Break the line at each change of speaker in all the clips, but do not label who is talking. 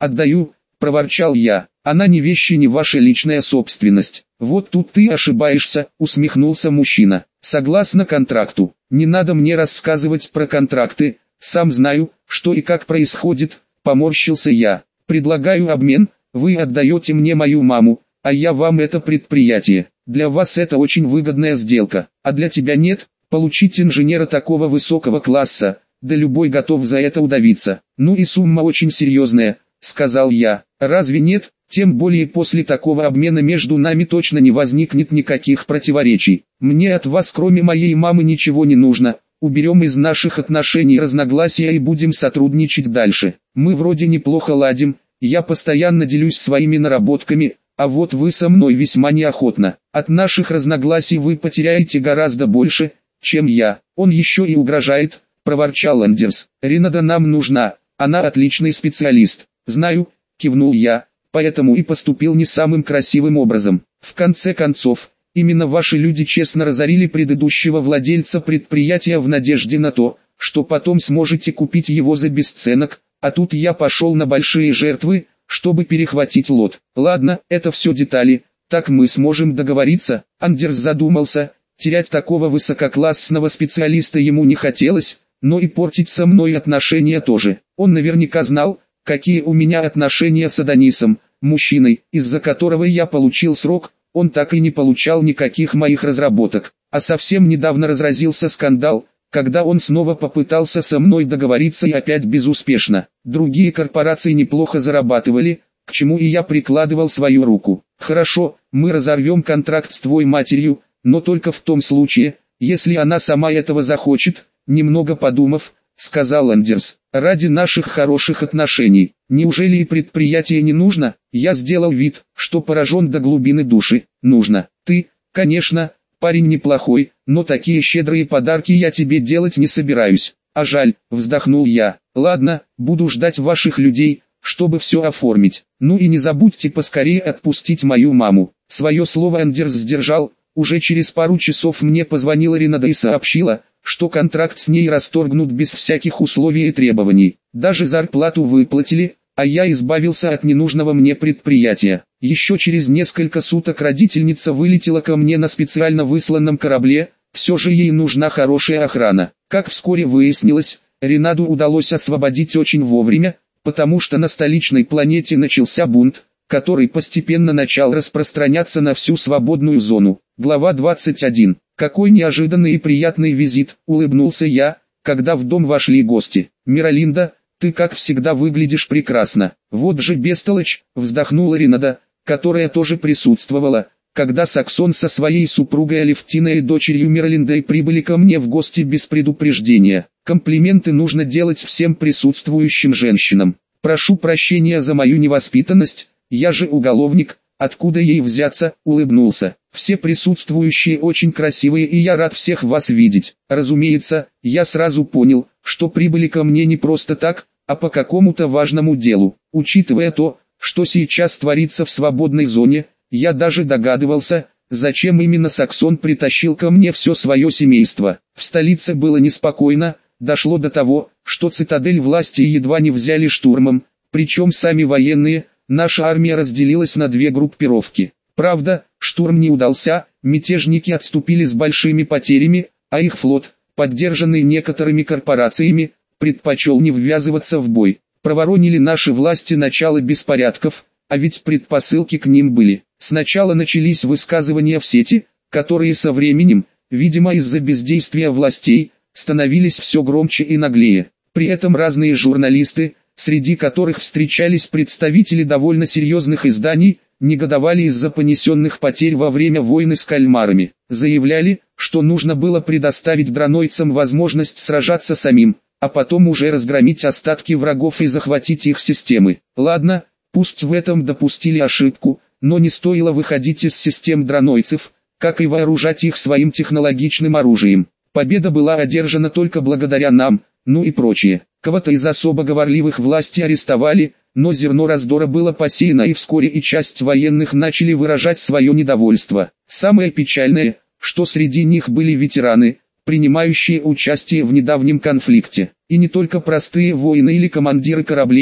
«Отдаю», – проворчал я. «Она не вещи, не ваша личная собственность». «Вот тут ты ошибаешься», – усмехнулся мужчина. «Согласно контракту, не надо мне рассказывать про контракты, сам знаю, что и как происходит», – поморщился я. «Предлагаю обмен, вы отдаете мне мою маму, а я вам это предприятие. Для вас это очень выгодная сделка, а для тебя нет. Получить инженера такого высокого класса, да любой готов за это удавиться. Ну и сумма очень серьезная», – сказал я. «Разве нет? Тем более после такого обмена между нами точно не возникнет никаких противоречий. Мне от вас кроме моей мамы ничего не нужно. Уберем из наших отношений разногласия и будем сотрудничать дальше. Мы вроде неплохо ладим, я постоянно делюсь своими наработками, а вот вы со мной весьма неохотно. От наших разногласий вы потеряете гораздо больше, чем я». «Он еще и угрожает», – проворчал Андерс. «Ренада нам нужна, она отличный специалист». «Знаю», – кивнул я, – «поэтому и поступил не самым красивым образом. В конце концов, именно ваши люди честно разорили предыдущего владельца предприятия в надежде на то, что потом сможете купить его за бесценок, а тут я пошел на большие жертвы, чтобы перехватить лот. Ладно, это все детали, так мы сможем договориться». Андерс задумался. Терять такого высококлассного специалиста ему не хотелось, но и портить со мной отношения тоже. Он наверняка знал, какие у меня отношения с Адонисом, мужчиной, из-за которого я получил срок. Он так и не получал никаких моих разработок. А совсем недавно разразился скандал, когда он снова попытался со мной договориться и опять безуспешно. Другие корпорации неплохо зарабатывали, к чему и я прикладывал свою руку. «Хорошо, мы разорвем контракт с твоей матерью, но только в том случае, если она сама этого захочет», немного подумав, сказал Андерс. «Ради наших хороших отношений. Неужели и предприятие не нужно?» Я сделал вид, что поражен до глубины души. «Нужно. Ты, конечно, парень неплохой, но такие щедрые подарки я тебе делать не собираюсь». «А жаль», вздохнул я. «Ладно, буду ждать ваших людей, чтобы все оформить. Ну и не забудьте поскорее отпустить мою маму». Свое слово Андерс сдержал. Уже через пару часов мне позвонила Ренада и сообщила, что контракт с ней расторгнут без всяких условий и требований. Даже зарплату выплатили, а я избавился от ненужного мне предприятия. Еще через несколько суток родительница вылетела ко мне на специально высланном корабле, все же ей нужна хорошая охрана. Как вскоре выяснилось, Ренаду удалось освободить очень вовремя, потому что на столичной планете начался бунт, который постепенно начал распространяться на всю свободную зону. Глава 21. «Какой неожиданный и приятный визит», — улыбнулся я, когда в дом вошли гости. «Миралинда, ты как всегда выглядишь прекрасно». «Вот же бестолочь», — вздохнула Ренада, которая тоже присутствовала, когда Саксон со своей супругой Алевтиной и дочерью Миралиндой прибыли ко мне в гости без предупреждения. «Комплименты нужно делать всем присутствующим женщинам. Прошу прощения за мою невоспитанность, я же уголовник, откуда ей взяться», — улыбнулся. «Все присутствующие очень красивые и я рад всех вас видеть. Разумеется, я сразу понял, что прибыли ко мне не просто так, а по какому-то важному делу. Учитывая то, что сейчас творится в свободной зоне, я даже догадывался, зачем именно Саксон притащил ко мне все свое семейство. В столице было неспокойно, дошло до того, что цитадель власти едва не взяли штурмом, причем сами военные. Наша армия разделилась на две группировки. Правда, штурм не удался, мятежники отступили с большими потерями, а их флот, поддержанный некоторыми корпорациями, предпочел не ввязываться в бой. Проворонили наши власти начало беспорядков, а ведь предпосылки к ним были. Сначала начались высказывания в сети, которые со временем, видимо из-за бездействия властей, становились все громче и наглее. При этом разные журналисты, среди которых встречались представители довольно серьезных изданий, негодовали из-за понесенных потерь во время войны с кальмарами. Заявляли, что нужно было предоставить дронойцам возможность сражаться самим, а потом уже разгромить остатки врагов и захватить их системы. Ладно, пусть в этом допустили ошибку, но не стоило выходить из систем дронойцев, как и вооружать их своим технологичным оружием. Победа была одержана только благодаря нам, ну и прочее. Кого-то из особо говорливых власти арестовали, но зерно раздора было посеяно и вскоре и часть военных начали выражать свое недовольство. Самое печальное, что среди них были ветераны, принимающие участие в недавнем конфликте. И не только простые воины или командиры кораблей,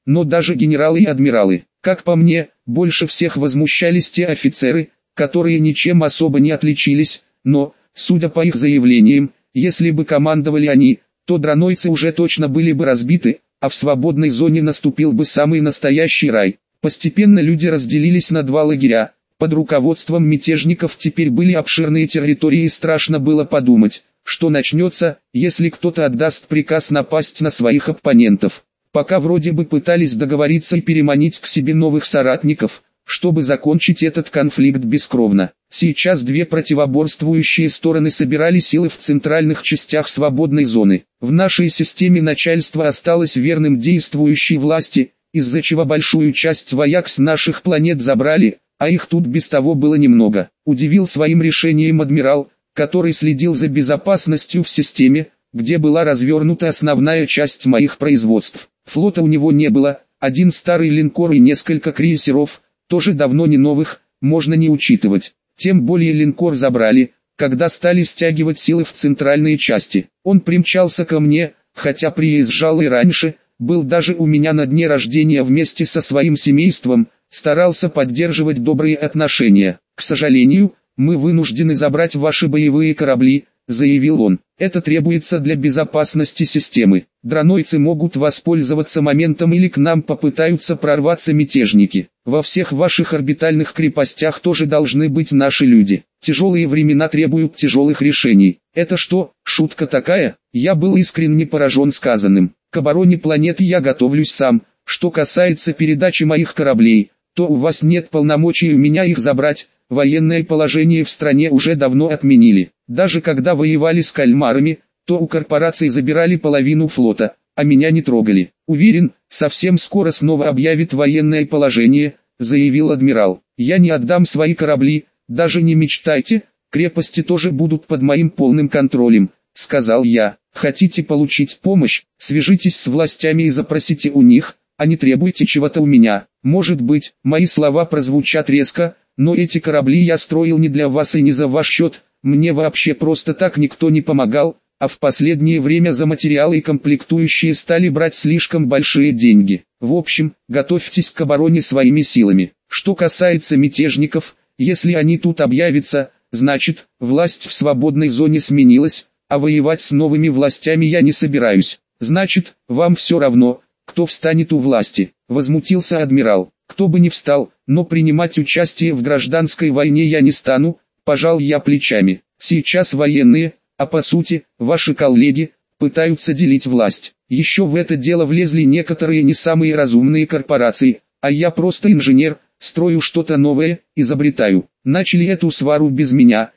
но даже генералы и адмиралы. Как по мне, больше всех возмущались те офицеры, которые ничем особо не отличились, но, судя по их заявлениям, если бы командовали они, то дранойцы уже точно были бы разбиты, а в свободной зоне наступил бы самый настоящий рай. Постепенно люди разделились на два лагеря. Под руководством мятежников теперь были обширные территории, и страшно было подумать, что начнется, если кто-то отдаст приказ напасть на своих оппонентов. Пока вроде бы пытались договориться и переманить к себе новых соратников, чтобы закончить этот конфликт бескровно. Сейчас две противоборствующие стороны собирали силы в центральных частях свободной зоны. В нашей системе начальство осталось верным действующей власти, из-за чего большую часть вояк с наших планет забрали, а их тут без того было немного. Удивил своим решением адмирал, который следил за безопасностью в системе, где была развернута основная часть моих производств. Флота у него не было, один старый линкор и несколько крейсеров, тоже давно не новых, можно не учитывать. Тем более линкор забрали, когда стали стягивать силы в центральные части. Он примчался ко мне, хотя приезжал и раньше, был даже у меня на дне рождения вместе со своим семейством, старался поддерживать добрые отношения. «К сожалению, мы вынуждены забрать ваши боевые корабли», — заявил он. «Это требуется для безопасности системы. Дранойцы могут воспользоваться моментом или к нам попытаются прорваться мятежники. Во всех ваших орбитальных крепостях тоже должны быть наши люди. Тяжелые времена требуют тяжелых решений». «Это что, шутка такая?» Я был искренне поражен сказанным. «К обороне планеты я готовлюсь сам. Что касается передачи моих кораблей, то у вас нет полномочий у меня их забрать. Военное положение в стране уже давно отменили. Даже когда воевали с кальмарами, то у корпораций забирали половину флота, а меня не трогали. Уверен, совсем скоро снова объявит военное положение», — заявил адмирал. «Я не отдам свои корабли, даже не мечтайте, крепости тоже будут под моим полным контролем», — сказал я. «Хотите получить помощь, свяжитесь с властями и запросите у них, а не требуйте чего-то у меня. Может быть, мои слова прозвучат резко, но эти корабли я строил не для вас и не за ваш счет, мне вообще просто так никто не помогал, а в последнее время за материалы и комплектующие стали брать слишком большие деньги. В общем, готовьтесь к обороне своими силами. Что касается мятежников, если они тут объявятся, значит, власть в свободной зоне сменилась, а воевать с новыми властями я не собираюсь. Значит, вам все равно, кто встанет у власти», — возмутился адмирал. «Кто бы ни встал, но принимать участие в гражданской войне я не стану», — пожал я плечами. «Сейчас военные, а по сути, ваши коллеги, пытаются делить власть. Еще в это дело влезли некоторые не самые разумные корпорации, а я просто инженер, строю что-то новое, изобретаю. Начали эту свару без меня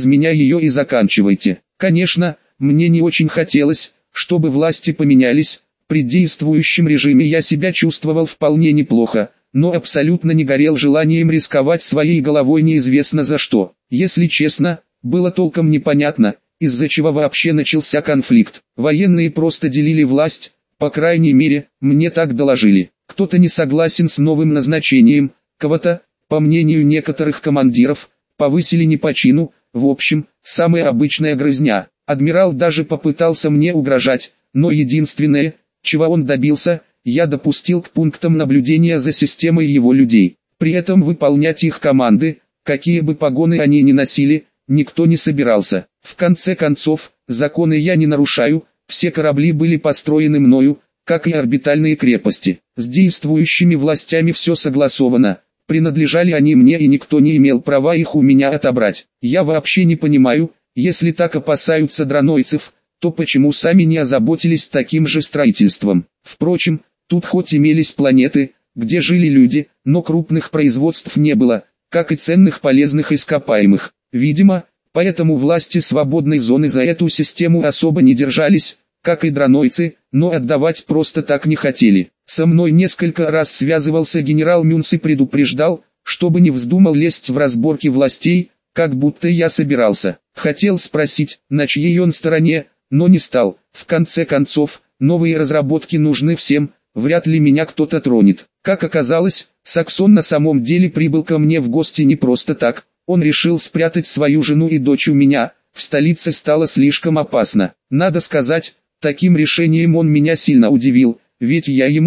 ее и заканчивайте». Конечно, мне не очень хотелось, чтобы власти поменялись. При действующем режиме я себя чувствовал вполне неплохо, но абсолютно не горел желанием рисковать своей головой неизвестно за что. Если честно, было толком непонятно, из-за чего вообще начался конфликт. Военные просто делили власть, по крайней мере, мне так доложили. Кто-то не согласен с новым назначением, кого-то, по мнению некоторых командиров, повысили не по чину. В общем, самая обычная грызня. Адмирал даже попытался мне угрожать, но единственное, чего он добился, я допустил к пунктам наблюдения за системой его людей. При этом выполнять их команды, какие бы погоны они ни носили, никто не собирался. В конце концов, законы я не нарушаю, все корабли были построены мною, как и орбитальные крепости. С действующими властями все согласовано. Принадлежали они мне и никто не имел права их у меня отобрать. Я вообще не понимаю, если так опасаются дранойцев, то почему сами не озаботились таким же строительством? Впрочем, тут хоть имелись планеты, где жили люди, но крупных производств не было, как и ценных полезных ископаемых. Видимо, поэтому власти свободной зоны за эту систему особо не держались, как и дранойцы, но отдавать просто так не хотели. Со мной несколько раз связывался генерал Мюнс и предупреждал, чтобы не вздумал лезть в разборки властей, как будто я собирался. Хотел спросить, на чьей он стороне, но не стал. В конце концов, новые разработки нужны всем, вряд ли меня кто-то тронет. Как оказалось, Саксон на самом деле прибыл ко мне в гости не просто так. Он решил спрятать свою жену и дочь у меня. В столице стало слишком опасно. Надо сказать, таким решением он меня сильно удивил, ведь я ему,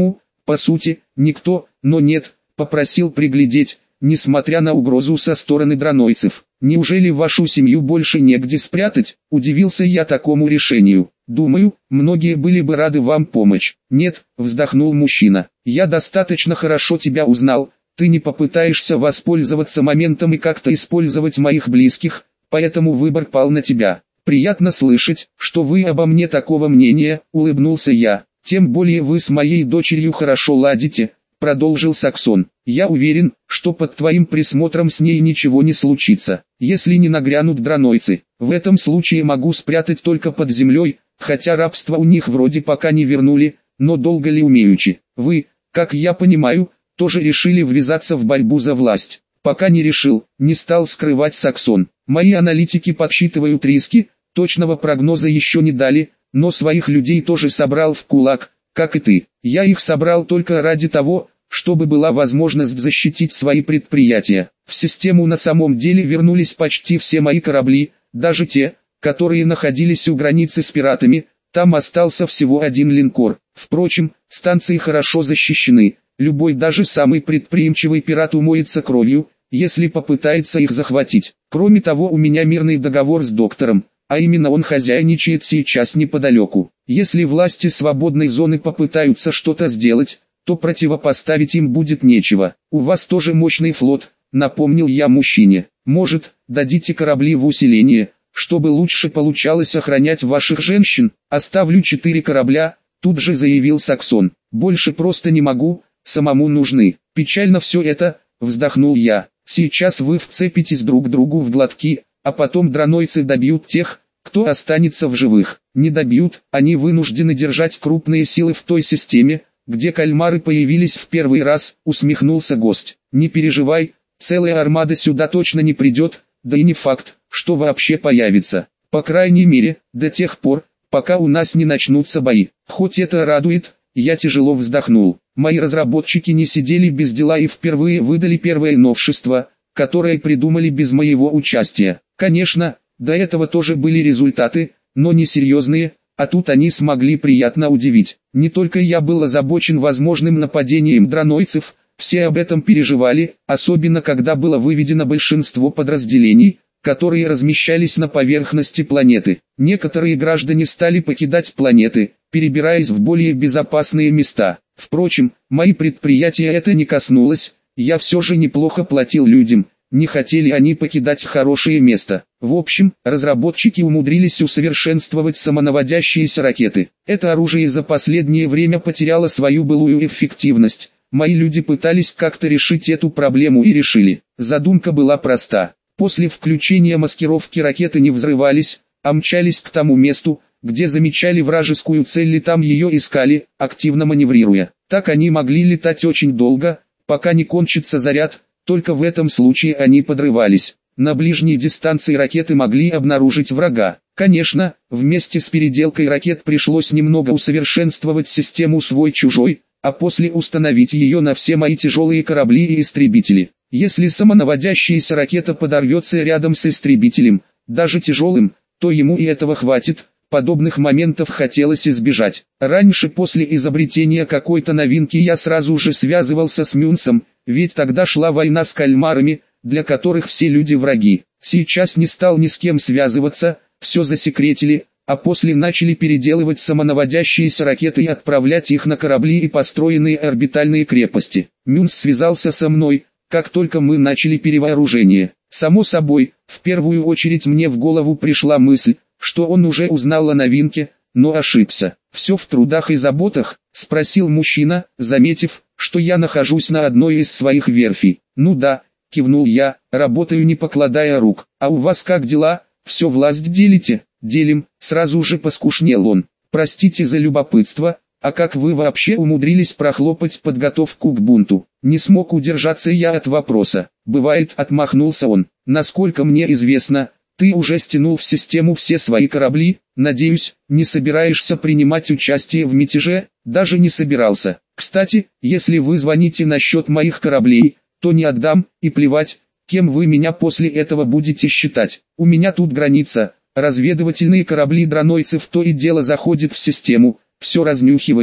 По сути, никто, но нет, попросил приглядеть, несмотря на угрозу со стороны дранойцев. Неужели вашу семью больше негде спрятать? Удивился я такому решению. Думаю, многие были бы рады вам помочь. Нет, вздохнул мужчина. Я достаточно хорошо тебя узнал. Ты не попытаешься воспользоваться моментом и как-то использовать моих близких, поэтому выбор пал на тебя. Приятно слышать, что вы обо мне такого мнения, улыбнулся я. Тем более вы с моей дочерью хорошо ладите, продолжил Саксон. Я уверен, что под твоим присмотром с ней ничего не случится, если не нагрянут дранойцы. В этом случае могу спрятать только под землей, хотя рабство у них вроде пока не вернули, но долго ли умеючи. Вы, как я понимаю, тоже решили ввязаться в борьбу за власть. Пока не решил, не стал скрывать Саксон. Мои аналитики подсчитывают риски, точного прогноза еще не дали, но своих людей тоже собрал в кулак, как и ты. Я их собрал только ради того, чтобы была возможность защитить свои предприятия. В систему на самом деле вернулись почти все мои корабли, даже те, которые находились у границы с пиратами, там остался всего один линкор. Впрочем, станции хорошо защищены, любой даже самый предприимчивый пират умоется кровью, если попытается их захватить. Кроме того, у меня мирный договор с доктором, а именно он хозяйничает сейчас неподалеку. Если власти свободной зоны попытаются что-то сделать, то противопоставить им будет нечего. У вас тоже мощный флот, напомнил я мужчине. Может, дадите корабли в усиление, чтобы лучше получалось охранять ваших женщин? Оставлю 4 корабля, тут же заявил Саксон. Больше просто не могу, самому нужны. Печально все это, вздохнул я. Сейчас вы вцепитесь друг другу в глотки, а потом дранойцы добьют тех, кто останется в живых. Не добьют, они вынуждены держать крупные силы в той системе, где кальмары появились в первый раз, усмехнулся гость. Не переживай, целая армада сюда точно не придет, да и не факт, что вообще появится. По крайней мере, до тех пор, пока у нас не начнутся бои. Хоть это радует, я тяжело вздохнул. Мои разработчики не сидели без дела и впервые выдали первое новшество, которое придумали без моего участия. Конечно, до этого тоже были результаты, но не серьезные, а тут они смогли приятно удивить. Не только я был озабочен возможным нападением дранойцев, все об этом переживали, особенно когда было выведено большинство подразделений, которые размещались на поверхности планеты. Некоторые граждане стали покидать планеты, перебираясь в более безопасные места. Впрочем, мои предприятия это не коснулось, я все же неплохо платил людям, не хотели они покидать хорошее место. В общем, разработчики умудрились усовершенствовать самонаводящиеся ракеты. Это оружие за последнее время потеряло свою былую эффективность. Мои люди пытались как-то решить эту проблему и решили. Задумка была проста. После включения маскировки ракеты не взрывались, а мчались к тому месту, где замечали вражескую цель и там ее искали, активно маневрируя. Так они могли летать очень долго, пока не кончится заряд, только в этом случае они подрывались. На ближней дистанции ракеты могли обнаружить врага. Конечно, вместе с переделкой ракет пришлось немного усовершенствовать систему свой-чужой, а после установить ее на все мои тяжелые корабли и истребители. Если самонаводящаяся ракета подорвется рядом с истребителем, даже тяжелым, то ему и этого хватит. Подобных моментов хотелось избежать. Раньше после изобретения какой-то новинки я сразу же связывался с Мюнсом, ведь тогда шла война с кальмарами, для которых все люди враги. Сейчас не стал ни с кем связываться, все засекретили, а после начали переделывать самонаводящиеся ракеты и отправлять их на корабли и построенные орбитальные крепости. Мюнс связался со мной, как только мы начали перевооружение. Само собой, в первую очередь мне в голову пришла мысль, что он уже узнал о новинке, но ошибся. «Все в трудах и заботах?» – спросил мужчина, заметив, что я нахожусь на одной из своих верфей. «Ну да», – кивнул я, – «работаю не покладая рук. А у вас как дела? Все власть делите?» «Делим», – сразу же поскушнел он. «Простите за любопытство, а как вы вообще умудрились прохлопать подготовку к бунту?» Не смог удержаться я от вопроса. «Бывает», – отмахнулся он. «Насколько мне известно, ты уже стянул в систему все свои корабли, надеюсь, не собираешься принимать участие в мятеже?» «Даже не собирался. Кстати, если вы звоните насчет моих кораблей, то не отдам, и плевать, кем вы меня после этого будете считать. У меня тут граница, разведывательные корабли дранойцев то и дело заходят в систему, все разнюхивают,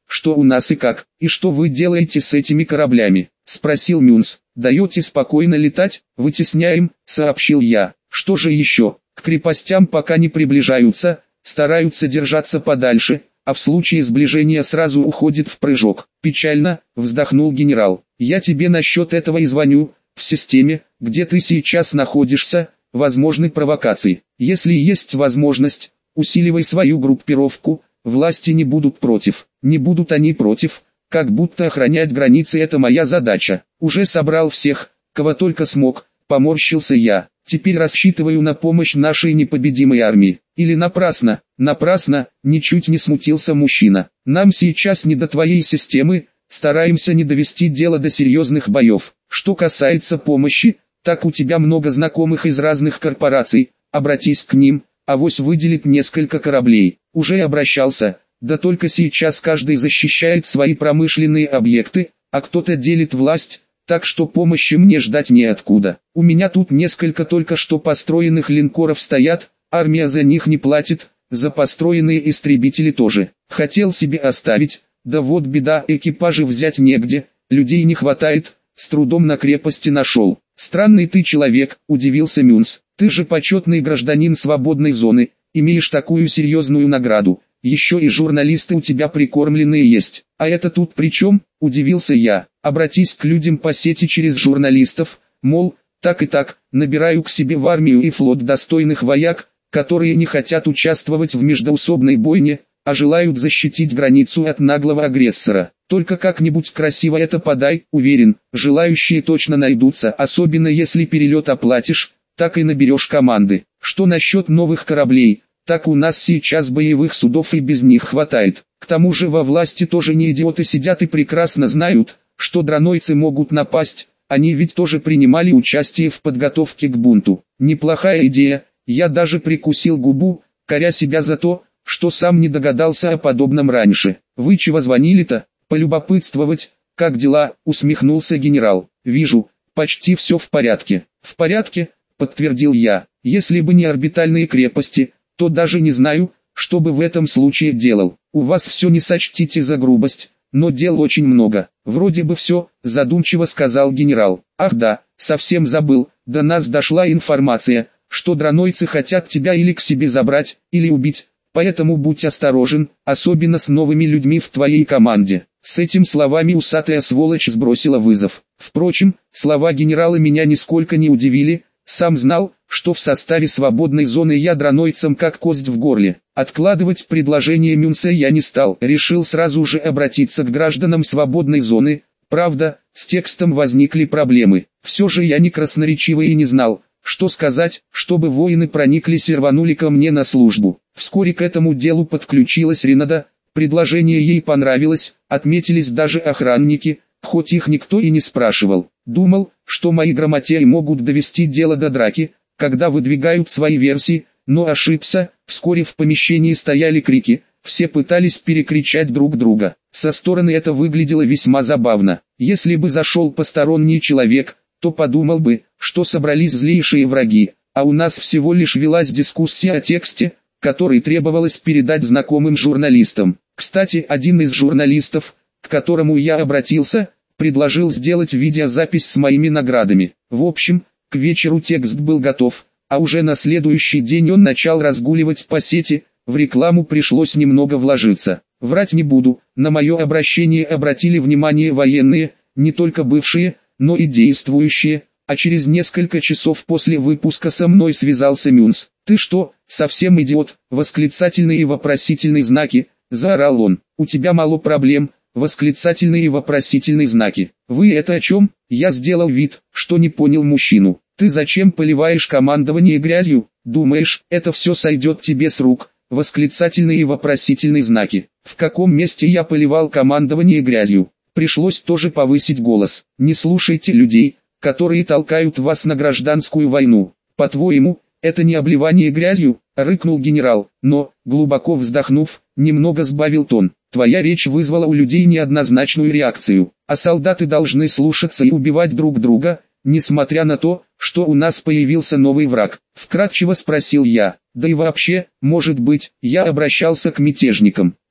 что у нас и как, и что вы делаете с этими кораблями?» — спросил Мюнс. «Даете спокойно летать?» «Вытесняем», — сообщил я. «Что же еще? К крепостям пока не приближаются, стараются держаться подальше, а в случае сближения сразу уходит в прыжок». «Печально», — вздохнул генерал. «Я тебе насчет этого и звоню. В системе, где ты сейчас находишься, возможны провокации. Если есть возможность, усиливай свою группировку, власти не будут против». «Не будут они против, как будто охранять границы — это моя задача. Уже собрал всех, кого только смог», — поморщился я. «Теперь рассчитываю на помощь нашей непобедимой армии». «Или напрасно?» «Напрасно», — ничуть не смутился мужчина. «Нам сейчас не до твоей системы, стараемся не довести дело до серьезных боев. Что касается помощи, так у тебя много знакомых из разных корпораций, обратись к ним, авось выделит несколько кораблей». «Уже обращался, да только сейчас каждый защищает свои промышленные объекты, а кто-то делит власть, так что помощи мне ждать неоткуда. У меня тут несколько только что построенных линкоров стоят, армия за них не платит, за построенные истребители тоже. Хотел себе оставить, да вот беда, экипажи взять негде, людей не хватает, с трудом на крепости нашел». «Странный ты человек», — удивился Мюнс. «Ты же почетный гражданин свободной зоны, имеешь такую серьезную награду. Еще и журналисты у тебя прикормленные есть. А это тут при чем?» – удивился я. «Обратись к людям по сети через журналистов, мол, так и так, набираю к себе в армию и флот достойных вояк, которые не хотят участвовать в междоусобной бойне, а желают защитить границу от наглого агрессора. Только как-нибудь красиво это подай, уверен, желающие точно найдутся, особенно если перелет оплатишь, так и наберешь команды. Что насчет новых кораблей? Так у нас сейчас боевых судов и без них хватает. К тому же во власти тоже не идиоты сидят и прекрасно знают, что дранойцы могут напасть, они ведь тоже принимали участие в подготовке к бунту. Неплохая идея, я даже прикусил губу, коря себя за то, что сам не догадался о подобном раньше. «Вы чего звонили-то? Полюбопытствовать, как дела?» — усмехнулся генерал. «Вижу, почти все в порядке». «В порядке», — подтвердил я, — «если бы не орбитальные крепости, то даже не знаю, что бы в этом случае делал. У вас все не сочтите за грубость, но дел очень много». «Вроде бы все», — задумчиво сказал генерал. «Ах да, совсем забыл, до нас дошла информация, что дранойцы хотят тебя или к себе забрать, или убить, поэтому будь осторожен, особенно с новыми людьми в твоей команде». С этими словами усатая сволочь сбросила вызов. Впрочем, слова генерала меня нисколько не удивили, сам знал, что в составе свободной зоны я дранойцам как кость в горле. Откладывать предложение Мюнса я не стал, решил сразу же обратиться к гражданам свободной зоны. Правда, с текстом возникли проблемы. Все же я не красноречивый и не знал, что сказать, чтобы воины прониклись и рванули ко мне на службу. Вскоре к этому делу подключилась Ренада, предложение ей понравилось, отметились даже охранники, хоть их никто и не спрашивал. Думал, что мои грамотеи могут довести дело до драки, когда выдвигают свои версии, но ошибся. Вскоре в помещении стояли крики, все пытались перекричать друг друга. Со стороны это выглядело весьма забавно. Если бы зашел посторонний человек, то подумал бы, что собрались злейшие враги, а у нас всего лишь велась дискуссия о тексте, который требовалось передать знакомым журналистам. Кстати, один из журналистов, к которому я обратился, предложил сделать видеозапись с моими наградами. В общем, к вечеру текст был готов, а уже на следующий день он начал разгуливать по сети, в рекламу пришлось немного вложиться. Врать не буду, на мое обращение обратили внимание военные, не только бывшие, но и действующие, а через несколько часов после выпуска со мной связался Мюнс. «Ты что, совсем идиот?» Восклицательные и вопросительные знаки, заорал он. «У тебя мало проблем», восклицательные и вопросительные знаки. «Вы это о чем?» Я сделал вид, что не понял мужчину. «Ты зачем поливаешь командование грязью? Думаешь, это все сойдет тебе с рук?» Восклицательные и вопросительные знаки. «В каком месте я поливал командование грязью?» Пришлось тоже повысить голос. «Не слушайте людей, которые толкают вас на гражданскую войну. По-твоему, это не обливание грязью?» — рыкнул генерал, но, глубоко вздохнув, немного сбавил тон. «Твоя речь вызвала у людей неоднозначную реакцию, а солдаты должны слушаться и убивать друг друга, несмотря на то, что у нас появился новый враг?» — вкратчиво спросил я. «Да и вообще, может быть, я обращался к мятежникам.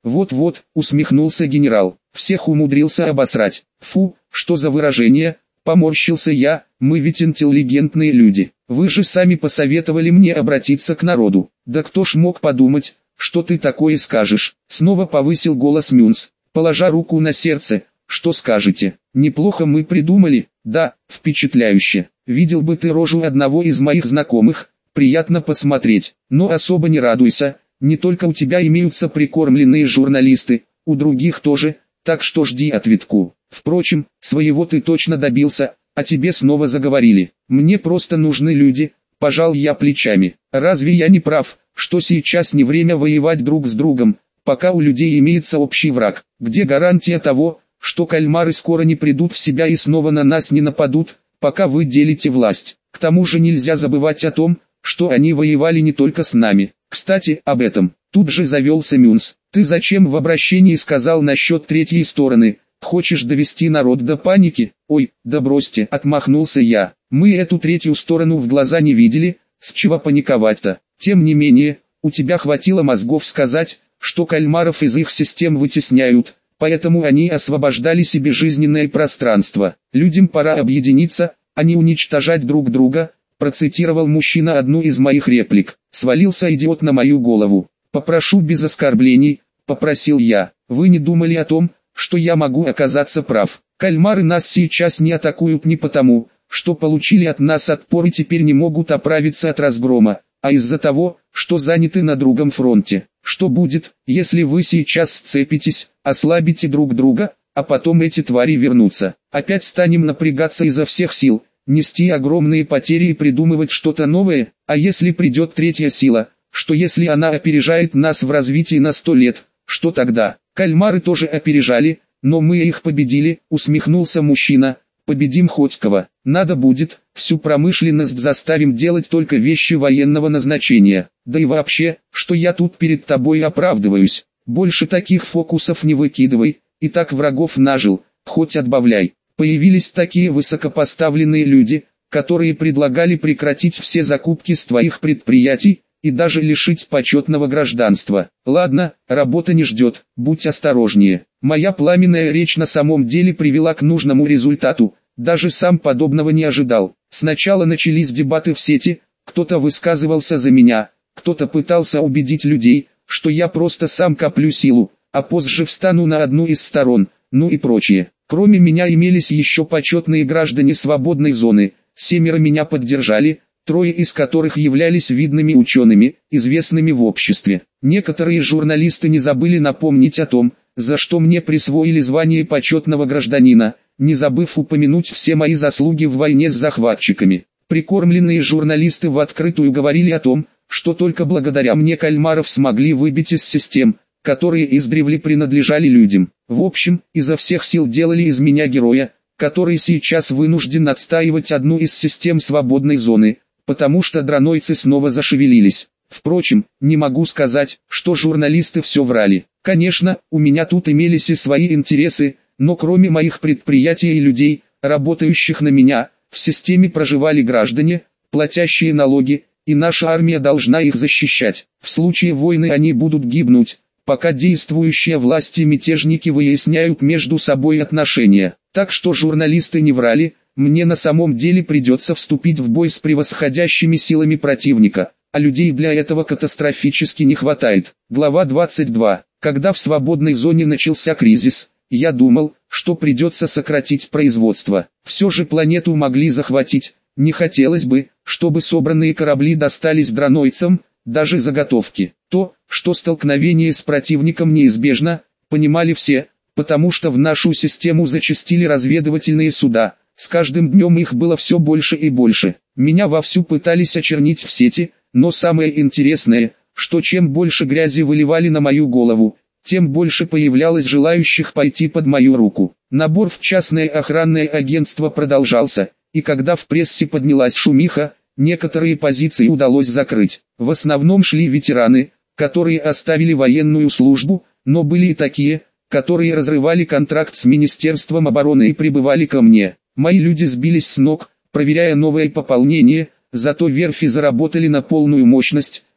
Вот-вот, усмехнулся генерал, всех умудрился обосрать. Фу, что за выражение, поморщился я, мы ведь интеллигентные люди. Вы же сами посоветовали мне обратиться к народу. Да кто ж мог подумать, что ты такое скажешь? Снова повысил голос Мюнс, положа руку на сердце. Что скажете? Неплохо мы придумали, да, впечатляюще. Видел бы ты рожу одного из моих знакомых, приятно посмотреть. Но особо не радуйся, не только у тебя имеются прикормленные журналисты, у других тоже, так что жди ответку. Впрочем, своего ты точно добился, а тебе снова заговорили. Мне просто нужны люди, пожал я плечами. Разве я не прав, что сейчас не время воевать друг с другом, пока у людей имеется общий враг? Где гарантия того, что кальмары скоро не придут в себя и снова на нас не нападут, пока вы делите власть? К тому же нельзя забывать о том, что они воевали не только с нами. Кстати, об этом. Тут же завелся Мюнс. Ты зачем в обращении сказал насчет третьей стороны? Хочешь довести народ до паники? Ой, да бросьте, отмахнулся я. Мы эту третью сторону в глаза не видели, с чего паниковать-то? Тем не менее, у тебя хватило мозгов сказать, что кальмаров из их систем вытесняют, поэтому они освобождали себе жизненное пространство. Людям пора объединиться, а не уничтожать друг друга, процитировал мужчина одну из моих реплик. Свалился идиот на мою голову. Попрошу без оскорблений, попросил я. Вы не думали о том, что я могу оказаться прав? Кальмары нас сейчас не атакуют не потому, что получили от нас отпор и теперь не могут оправиться от разгрома, а из-за того, что заняты на другом фронте. Что будет, если вы сейчас сцепитесь, ослабите друг друга, а потом эти твари вернутся? Опять станем напрягаться изо всех сил, нести огромные потери и придумывать что-то новое? А если придет третья сила, что если она опережает нас в развитии на 100 лет, что тогда? Кальмары тоже опережали, но мы их победили, усмехнулся мужчина. Победим хоть кого. Надо будет, всю промышленность заставим делать только вещи военного назначения. Да и вообще, что я тут перед тобой оправдываюсь. Больше таких фокусов не выкидывай, и так врагов нажил, хоть отбавляй. Появились такие высокопоставленные люди, которые предлагали прекратить все закупки с твоих предприятий, и даже лишить почетного гражданства. Ладно, работа не ждет, будь осторожнее. Моя пламенная речь на самом деле привела к нужному результату, даже сам подобного не ожидал. Сначала начались дебаты в сети, кто-то высказывался за меня, кто-то пытался убедить людей, что я просто сам коплю силу, а позже встану на одну из сторон, ну и прочее. Кроме меня имелись еще почетные граждане свободной зоны, 7 меня поддержали, 3 из которых являлись видными учеными, известными в обществе. Некоторые журналисты не забыли напомнить о том, за что мне присвоили звание почетного гражданина, не забыв упомянуть все мои заслуги в войне с захватчиками. Прикормленные журналисты в открытую говорили о том, что только благодаря мне кальмаров смогли выбить из систем, которые издревле принадлежали людям. В общем, изо всех сил делали из меня героя, который сейчас вынужден отстаивать одну из систем свободной зоны, потому что дронойцы снова зашевелились. Впрочем, не могу сказать, что журналисты все врали. Конечно, у меня тут имелись и свои интересы, но кроме моих предприятий и людей, работающих на меня, в системе проживали граждане, платящие налоги, и наша армия должна их защищать. В случае войны они будут гибнуть, пока действующие власти и мятежники выясняют между собой отношения. Так что журналисты не врали, мне на самом деле придется вступить в бой с превосходящими силами противника, а людей для этого катастрофически не хватает. Глава 22. Когда в свободной зоне начался кризис, я думал, что придется сократить производство. Все же планету могли захватить, не хотелось бы, чтобы собранные корабли достались дронойцам, даже заготовки. То, что столкновение с противником неизбежно, понимали все, потому что в нашу систему зачастили разведывательные суда. С каждым днем их было все больше и больше. Меня вовсю пытались очернить в сети, но самое интересное, что чем больше грязи выливали на мою голову, тем больше появлялось желающих пойти под мою руку. Набор в частное охранное агентство продолжался, и когда в прессе поднялась шумиха, некоторые позиции удалось закрыть. В основном шли ветераны, которые оставили военную службу, но были и такие, которые разрывали контракт с Министерством обороны и прибывали ко мне. Мои люди сбились с ног, проверяя новое пополнение, зато верфи заработали на полную мощность,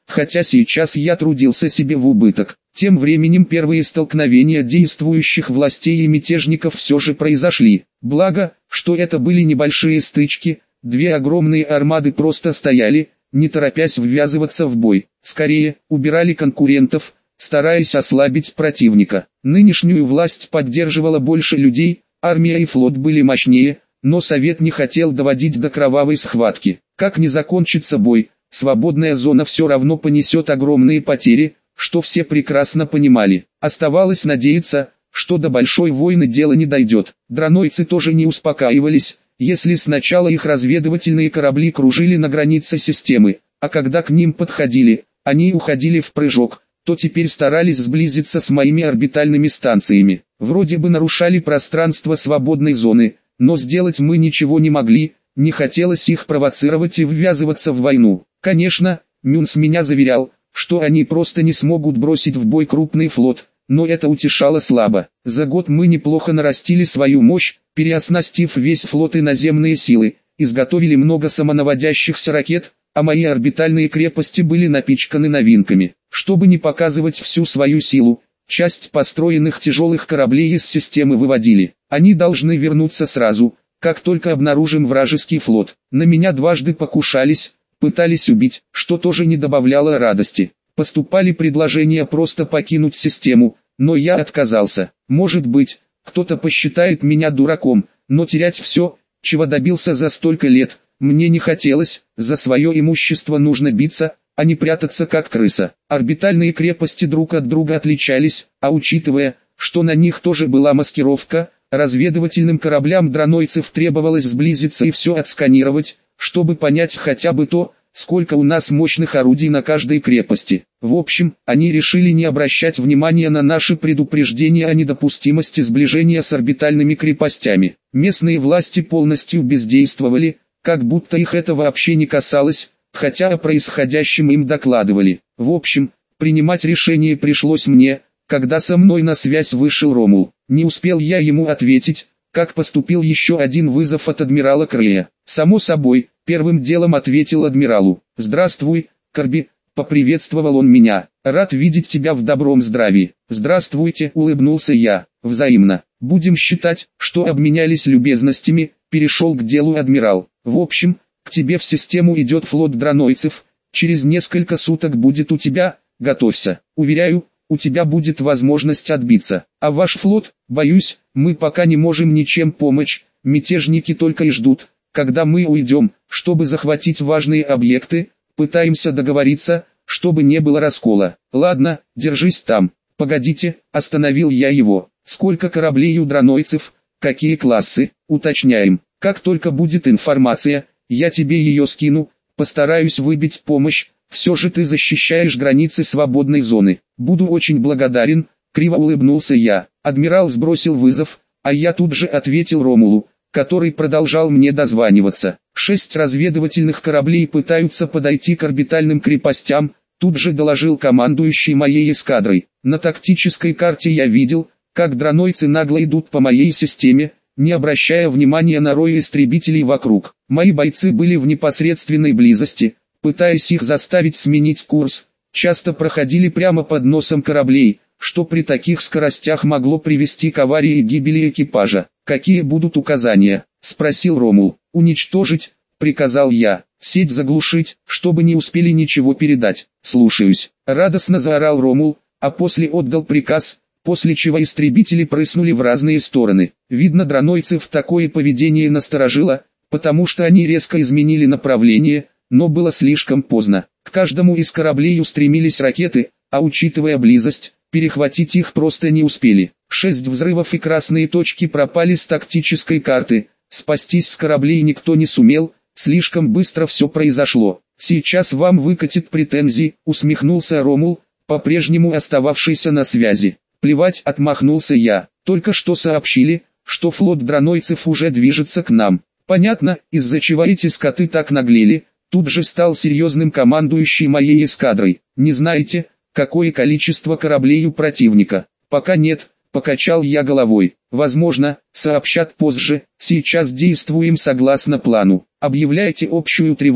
хотя сейчас я трудился себе в убыток. Тем временем первые столкновения действующих властей и мятежников все же произошли. Благо, что это были небольшие стычки, две огромные армады просто стояли, не торопясь ввязываться в бой. Скорее, убирали конкурентов, стараясь ослабить противника. Нынешнюю власть поддерживало больше людей, армия и флот были мощнее, но Совет не хотел доводить до кровавой схватки. Как не закончится бой, свободная зона все равно понесет огромные потери, что все прекрасно понимали. Оставалось надеяться, что до большой войны дело не дойдет. Дранойцы тоже не успокаивались, если сначала их разведывательные корабли кружили на границе системы, а когда к ним подходили, они уходили в прыжок, то теперь старались сблизиться с моими орбитальными станциями. Вроде бы нарушали пространство свободной зоны, но сделать мы ничего не могли, не хотелось их провоцировать и ввязываться в войну. Конечно, Мюнс меня заверял, что они просто не смогут бросить в бой крупный флот, но это утешало слабо. За год мы неплохо нарастили свою мощь, переоснастив весь флот и наземные силы, изготовили много самонаводящихся ракет, а мои орбитальные крепости были напичканы новинками. Чтобы не показывать всю свою силу, часть построенных тяжелых кораблей из системы выводили. Они должны вернуться сразу, как только обнаружим вражеский флот. На меня дважды покушались, пытались убить, что тоже не добавляло радости. Поступали предложения просто покинуть систему, но я отказался. Может быть, кто-то посчитает меня дураком, но терять все, чего добился за столько лет, мне не хотелось. За свое имущество нужно биться, а не прятаться как крыса. Орбитальные крепости друг от друга отличались, а учитывая, что на них тоже была маскировка, разведывательным кораблям дранойцев требовалось сблизиться и все отсканировать, чтобы понять хотя бы то, сколько у нас мощных орудий на каждой крепости. В общем, они решили не обращать внимания на наши предупреждения о недопустимости сближения с орбитальными крепостями. Местные власти полностью бездействовали, как будто их это вообще не касалось, хотя о происходящем им докладывали. В общем, принимать решение пришлось мне, когда со мной на связь вышел Ромул. Не успел я ему ответить, как поступил еще один вызов от адмирала Крея. Само собой, первым делом ответил адмиралу. «Здравствуй, Корби», — поприветствовал он меня. «Рад видеть тебя в добром здравии». «Здравствуйте», — улыбнулся я. «Взаимно. Будем считать, что обменялись любезностями», — перешел к делу адмирал. «В общем, к тебе в систему идет флот дранойцев, через несколько суток будет у тебя, готовься. Уверяю, у тебя будет возможность отбиться. А ваш флот, боюсь, мы пока не можем ничем помочь, мятежники только и ждут, когда мы уйдем, чтобы захватить важные объекты, пытаемся договориться, чтобы не было раскола. Ладно, держись там». «Погодите», — остановил я его. «Сколько кораблей у дранойцев, какие классы?» «Уточняем. Как только будет информация, я тебе ее скину, постараюсь выбить помощь, все же ты защищаешь границы свободной зоны». «Буду очень благодарен», — криво улыбнулся я. Адмирал сбросил вызов, а я тут же ответил Ромулу, который продолжал мне дозваниваться. 6 разведывательных кораблей пытаются подойти к орбитальным крепостям, тут же доложил командующий моей эскадрой. На тактической карте я видел, как дранойцы нагло идут по моей системе, не обращая внимания на рой истребителей вокруг. Мои бойцы были в непосредственной близости, пытаясь их заставить сменить курс, часто проходили прямо под носом кораблей, что при таких скоростях могло привести к аварии и гибели экипажа. «Какие будут указания?» — спросил Ромул. «Уничтожить», — приказал я, — «сеть заглушить, чтобы не успели ничего передать». «Слушаюсь», — радостно заорал Ромул, а после отдал приказ, после чего истребители прыснули в разные стороны. Видно, дранойцев такое поведение насторожило, потому что они резко изменили направление, но было слишком поздно. К каждому из кораблей устремились ракеты, а учитывая близость, перехватить их просто не успели. 6 взрывов и красные точки пропали с тактической карты, спастись с кораблей никто не сумел, слишком быстро все произошло. «Сейчас вам выкатит претензии», — усмехнулся Ромул, по-прежнему остававшийся на связи. «Плевать», — отмахнулся я, — «только что сообщили, что флот дранойцев уже движется к нам». «Понятно, из-за чего эти скоты так наглели», — тут же стал серьезным командующий моей эскадрой. «Не знаете, какое количество кораблей у противника?» «Пока нет», — покачал я головой. «Возможно, сообщат позже, сейчас действуем согласно плану. Объявляйте общую тревогу»,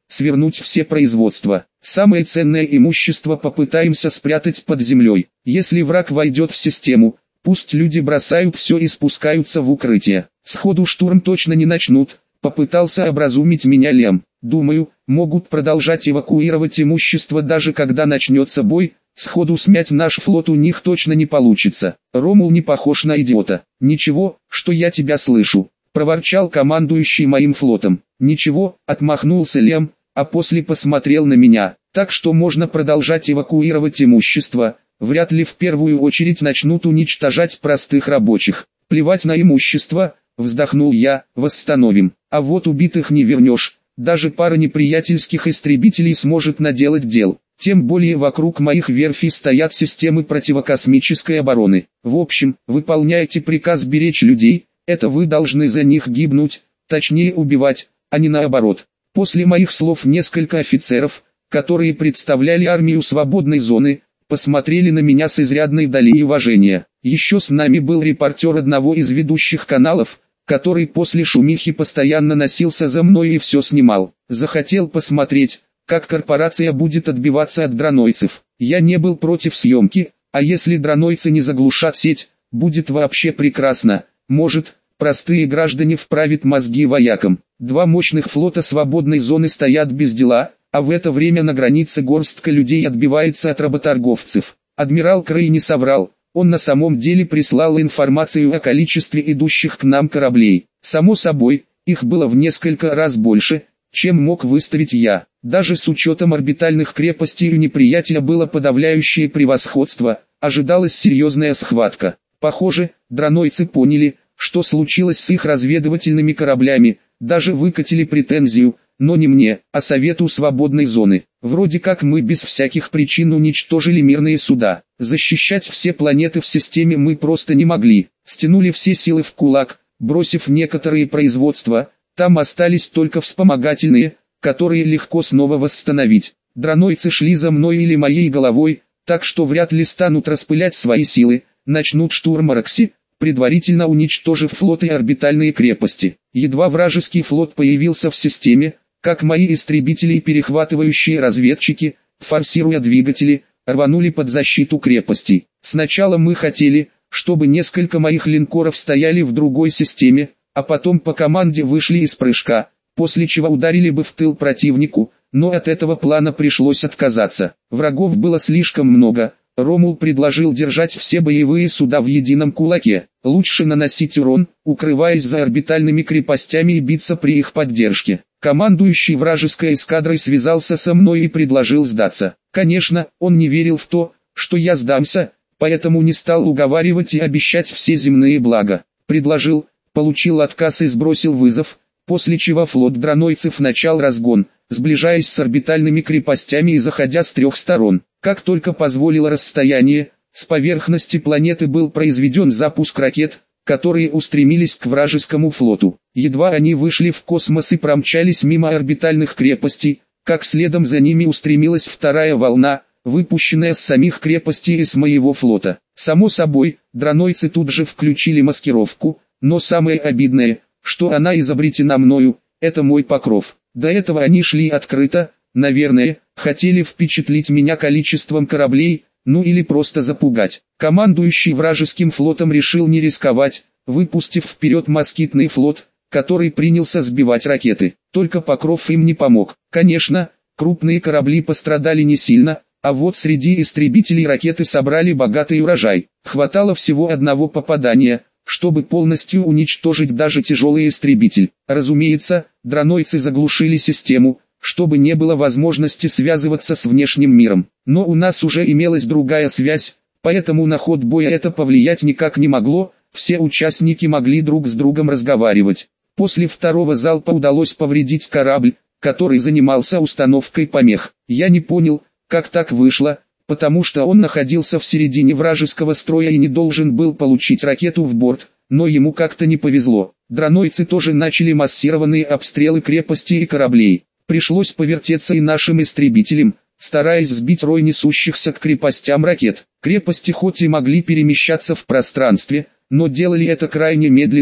свернуть все производства. Самое ценное имущество попытаемся спрятать под землей. Если враг войдет в систему, пусть люди бросают все и спускаются в укрытие. Сходу штурм точно не начнут, попытался образумить меня Лем. Думаю, могут продолжать эвакуировать имущество даже когда начнется бой. Сходу смять наш флот у них точно не получится. Ромул не похож на идиота. Ничего, что я тебя слышу, проворчал командующий моим флотом. Ничего, отмахнулся Лем, а после посмотрел на меня. Так что можно продолжать эвакуировать имущество. Вряд ли в первую очередь начнут уничтожать простых рабочих. Плевать на имущество, вздохнул я, восстановим. А вот убитых не вернешь. Даже пара неприятельских истребителей сможет наделать дел. Тем более вокруг моих верфей стоят системы противокосмической обороны. В общем, выполняйте приказ беречь людей, это вы должны за них гибнуть, точнее убивать, а не наоборот. После моих слов несколько офицеров, которые представляли армию свободной зоны, посмотрели на меня с изрядной долей уважения. Еще с нами был репортер одного из ведущих каналов, который после шумихи постоянно носился за мной и все снимал. Захотел посмотреть, как корпорация будет отбиваться от дронойцев. Я не был против съемки, а если дронойцы не заглушат сеть, будет вообще прекрасно. Может, простые граждане вправят мозги воякам. Два мощных флота свободной зоны стоят без дела, а в это время на границе горстка людей отбивается от работорговцев. Адмирал Крей не соврал, он на самом деле прислал информацию о количестве идущих к нам кораблей. Само собой, их было в несколько раз больше, чем мог выставить я. Даже с учетом орбитальных крепостей у неприятеля было подавляющее превосходство, ожидалась серьезная схватка. Похоже, дронойцы поняли, что случилось с их разведывательными кораблями, даже выкатили претензию, но не мне, а Совету свободной зоны. Вроде как мы без всяких причин уничтожили мирные суда. Защищать все планеты в системе мы просто не могли. Стянули все силы в кулак, бросив некоторые производства. Там остались только вспомогательные, которые легко снова восстановить. Дронойцы шли за мной или моей головой, так что вряд ли станут распылять свои силы, начнут штурм Аракси, предварительно уничтожив флот и орбитальные крепости. Едва вражеский флот появился в системе, как мои истребители и перехватывающие разведчики, форсируя двигатели, рванули под защиту крепостей. Сначала мы хотели, чтобы несколько моих линкоров стояли в другой системе, а потом по команде вышли из прыжка, после чего ударили бы в тыл противнику, но от этого плана пришлось отказаться. Врагов было слишком много. Ромул предложил держать все боевые суда в едином кулаке. Лучше наносить урон, укрываясь за орбитальными крепостями и биться при их поддержке. Командующий вражеской эскадрой связался со мной и предложил сдаться. Конечно, он не верил в то, что я сдамся, поэтому не стал уговаривать и обещать все земные блага. Предложил, получил отказ и сбросил вызов, после чего флот дронойцев начал разгон, сближаясь с орбитальными крепостями и заходя с трех сторон. Как только позволило расстояние, с поверхности планеты был произведен запуск ракет, которые устремились к вражескому флоту. Едва они вышли в космос и промчались мимо орбитальных крепостей, как следом за ними устремилась вторая волна, выпущенная с самих крепостей и с моего флота. Само собой, дронойцы тут же включили маскировку, но самое обидное, что она изобретена мною, это мой покров. До этого они шли открыто, наверное, хотели впечатлить меня количеством кораблей, ну или просто запугать. Командующий вражеским флотом решил не рисковать, выпустив вперед москитный флот, который принялся сбивать ракеты. Только покров им не помог. Конечно, крупные корабли пострадали не сильно, а вот среди истребителей ракеты собрали богатый урожай. Хватало всего одного попадания, чтобы полностью уничтожить даже тяжелый истребитель. Разумеется, дронойцы заглушили систему, чтобы не было возможности связываться с внешним миром. Но у нас уже имелась другая связь, поэтому на ход боя это повлиять никак не могло, все участники могли друг с другом разговаривать. После второго залпа удалось повредить корабль, который занимался установкой помех. Я не понял, как так вышло, потому что он находился в середине вражеского строя и не должен был получить ракету в борт, но ему как-то не повезло. Дронойцы тоже начали массированные обстрелы крепостей и кораблей. Пришлось повертеться и нашим истребителям, стараясь сбить рой несущихся к крепостям ракет. Крепости хоть и могли перемещаться в пространстве, но делали это крайне медленно,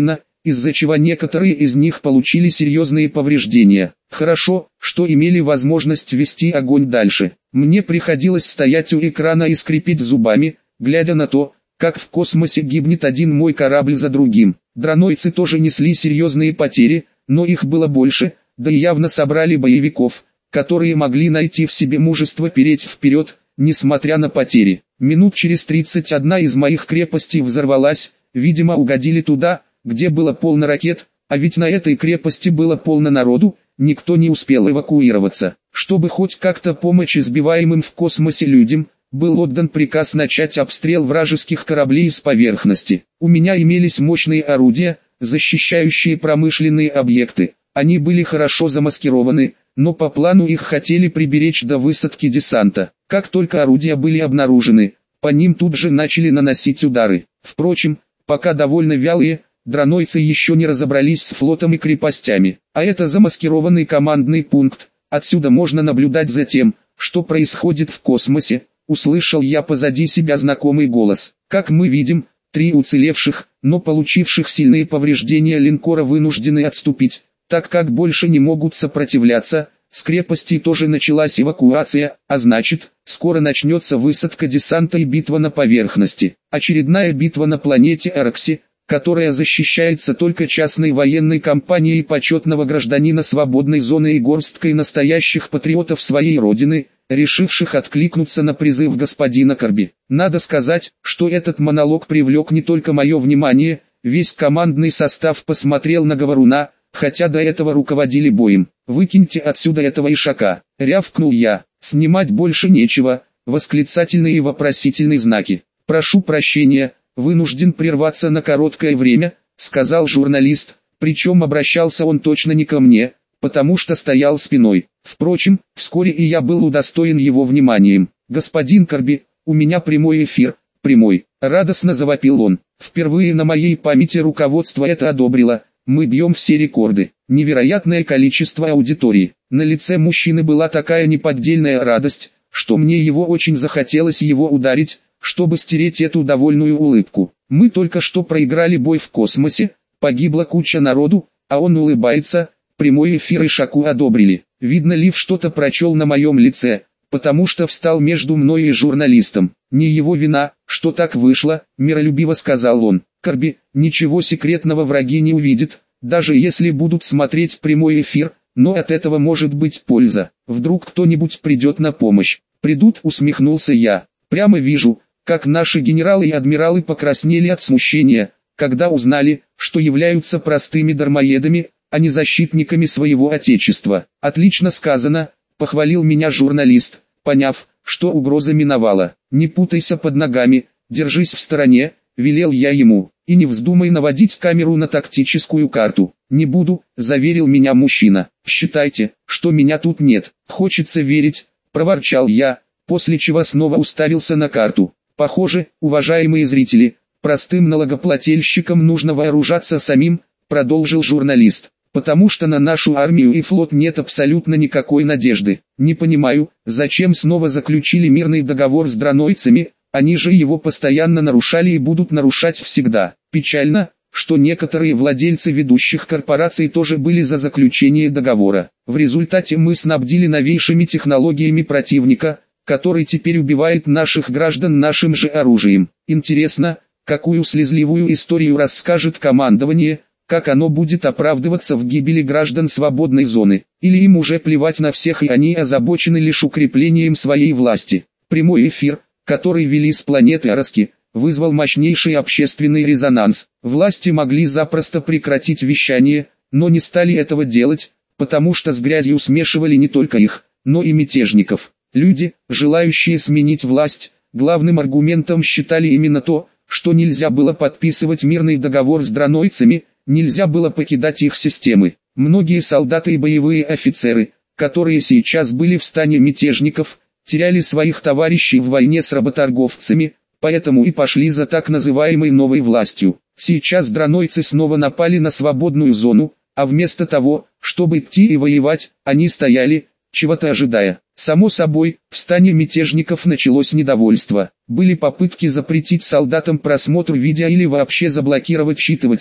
из-за чего некоторые из них получили серьезные повреждения. Хорошо, что имели возможность вести огонь дальше. Мне приходилось стоять у экрана и скрипеть зубами, глядя на то, как в космосе гибнет один мой корабль за другим. Дронойцы тоже несли серьезные потери, но их было больше, да и явно собрали боевиков, которые могли найти в себе мужество переть вперед, несмотря на потери. Минут через 31 из моих крепостей взорвалась, видимо угодили туда, где было полно ракет, а ведь на этой крепости было полно народу, никто не успел эвакуироваться. Чтобы хоть как-то помочь избиваемым в космосе людям, был отдан приказ начать обстрел вражеских кораблей с поверхности. У меня имелись мощные орудия, защищающие промышленные объекты. Они были хорошо замаскированы, но по плану их хотели приберечь до высадки десанта. Как только орудия были обнаружены, по ним тут же начали наносить удары. Впрочем, пока довольно вялые, дронойцы еще не разобрались с флотом и крепостями. А это замаскированный командный пункт. Отсюда можно наблюдать за тем, что происходит в космосе. Услышал я позади себя знакомый голос. Как мы видим, 3 уцелевших, но получивших сильные повреждения линкора вынуждены отступить, так как больше не могут сопротивляться. С крепости тоже началась эвакуация, а значит, скоро начнется высадка десанта и битва на поверхности. Очередная битва на планете Эрокси, которая защищается только частной военной компанией почетного гражданина свободной зоны и горсткой настоящих патриотов своей родины, решивших откликнуться на призыв господина Корби. Надо сказать, что этот монолог привлек не только мое внимание, весь командный состав посмотрел на говоруна, хотя до этого руководили боем. «Выкиньте отсюда этого ишака», — рявкнул я. «Снимать больше нечего», восклицательные и вопросительные знаки. «Прошу прощения, вынужден прерваться на короткое время», — сказал журналист, причем обращался он точно не ко мне, потому что стоял спиной. Впрочем, вскоре и я был удостоен его вниманием. «Господин Корби, у меня прямой эфир, прямой», — радостно завопил он. Впервые на моей памяти руководство это одобрило. Мы бьем все рекорды. Невероятное количество аудитории. На лице мужчины была такая неподдельная радость, что мне его очень захотелось его ударить, чтобы стереть эту довольную улыбку. Мы только что проиграли бой в космосе, погибла куча народу, а он улыбается. Прямой эфир ишаку одобрили. Видно, Лив что-то прочел на моем лице, потому что встал между мной и журналистом. Не его вина, что так вышло, миролюбиво сказал он. Корби, ничего секретного враги не увидят, даже если будут смотреть прямой эфир, но от этого может быть польза. Вдруг кто-нибудь придет на помощь. Придут, усмехнулся я. Прямо вижу, как наши генералы и адмиралы покраснели от смущения, когда узнали, что являются простыми дармоедами, а не защитниками своего отечества. Отлично сказано, похвалил меня журналист, поняв, что угроза миновала. Не путайся под ногами, держись в стороне, велел я ему, и не вздумай наводить камеру на тактическую карту. Не буду, заверил меня мужчина. Считайте, что меня тут нет. Хочется верить, проворчал я, после чего снова уставился на карту. Похоже, уважаемые зрители, простым налогоплательщикам нужно вооружаться самим, продолжил журналист. Потому что на нашу армию и флот нет абсолютно никакой надежды. Не понимаю, зачем снова заключили мирный договор с дронойцами, они же его постоянно нарушали и будут нарушать всегда. Печально, что некоторые владельцы ведущих корпораций тоже были за заключение договора. В результате мы снабдили новейшими технологиями противника, который теперь убивает наших граждан нашим же оружием. Интересно, какую слезливую историю расскажет командование, как оно будет оправдываться в гибели граждан свободной зоны, или им уже плевать на всех и они озабочены лишь укреплением своей власти. Прямой эфир, который вели с планеты Араски, вызвал мощнейший общественный резонанс. Власти могли запросто прекратить вещание, но не стали этого делать, потому что с грязью смешивали не только их, но и мятежников. Люди, желающие сменить власть, главным аргументом считали именно то, что нельзя было подписывать мирный договор с дронойцами, нельзя было покидать их системы. Многие солдаты и боевые офицеры, которые сейчас были в стане мятежников, теряли своих товарищей в войне с работорговцами, поэтому и пошли за так называемой новой властью. Сейчас дронойцы снова напали на свободную зону, а вместо того, чтобы идти и воевать, они стояли, чего-то ожидая. Само собой, в стане мятежников началось недовольство. Были попытки запретить солдатам просмотр видео или вообще заблокировать считыватели,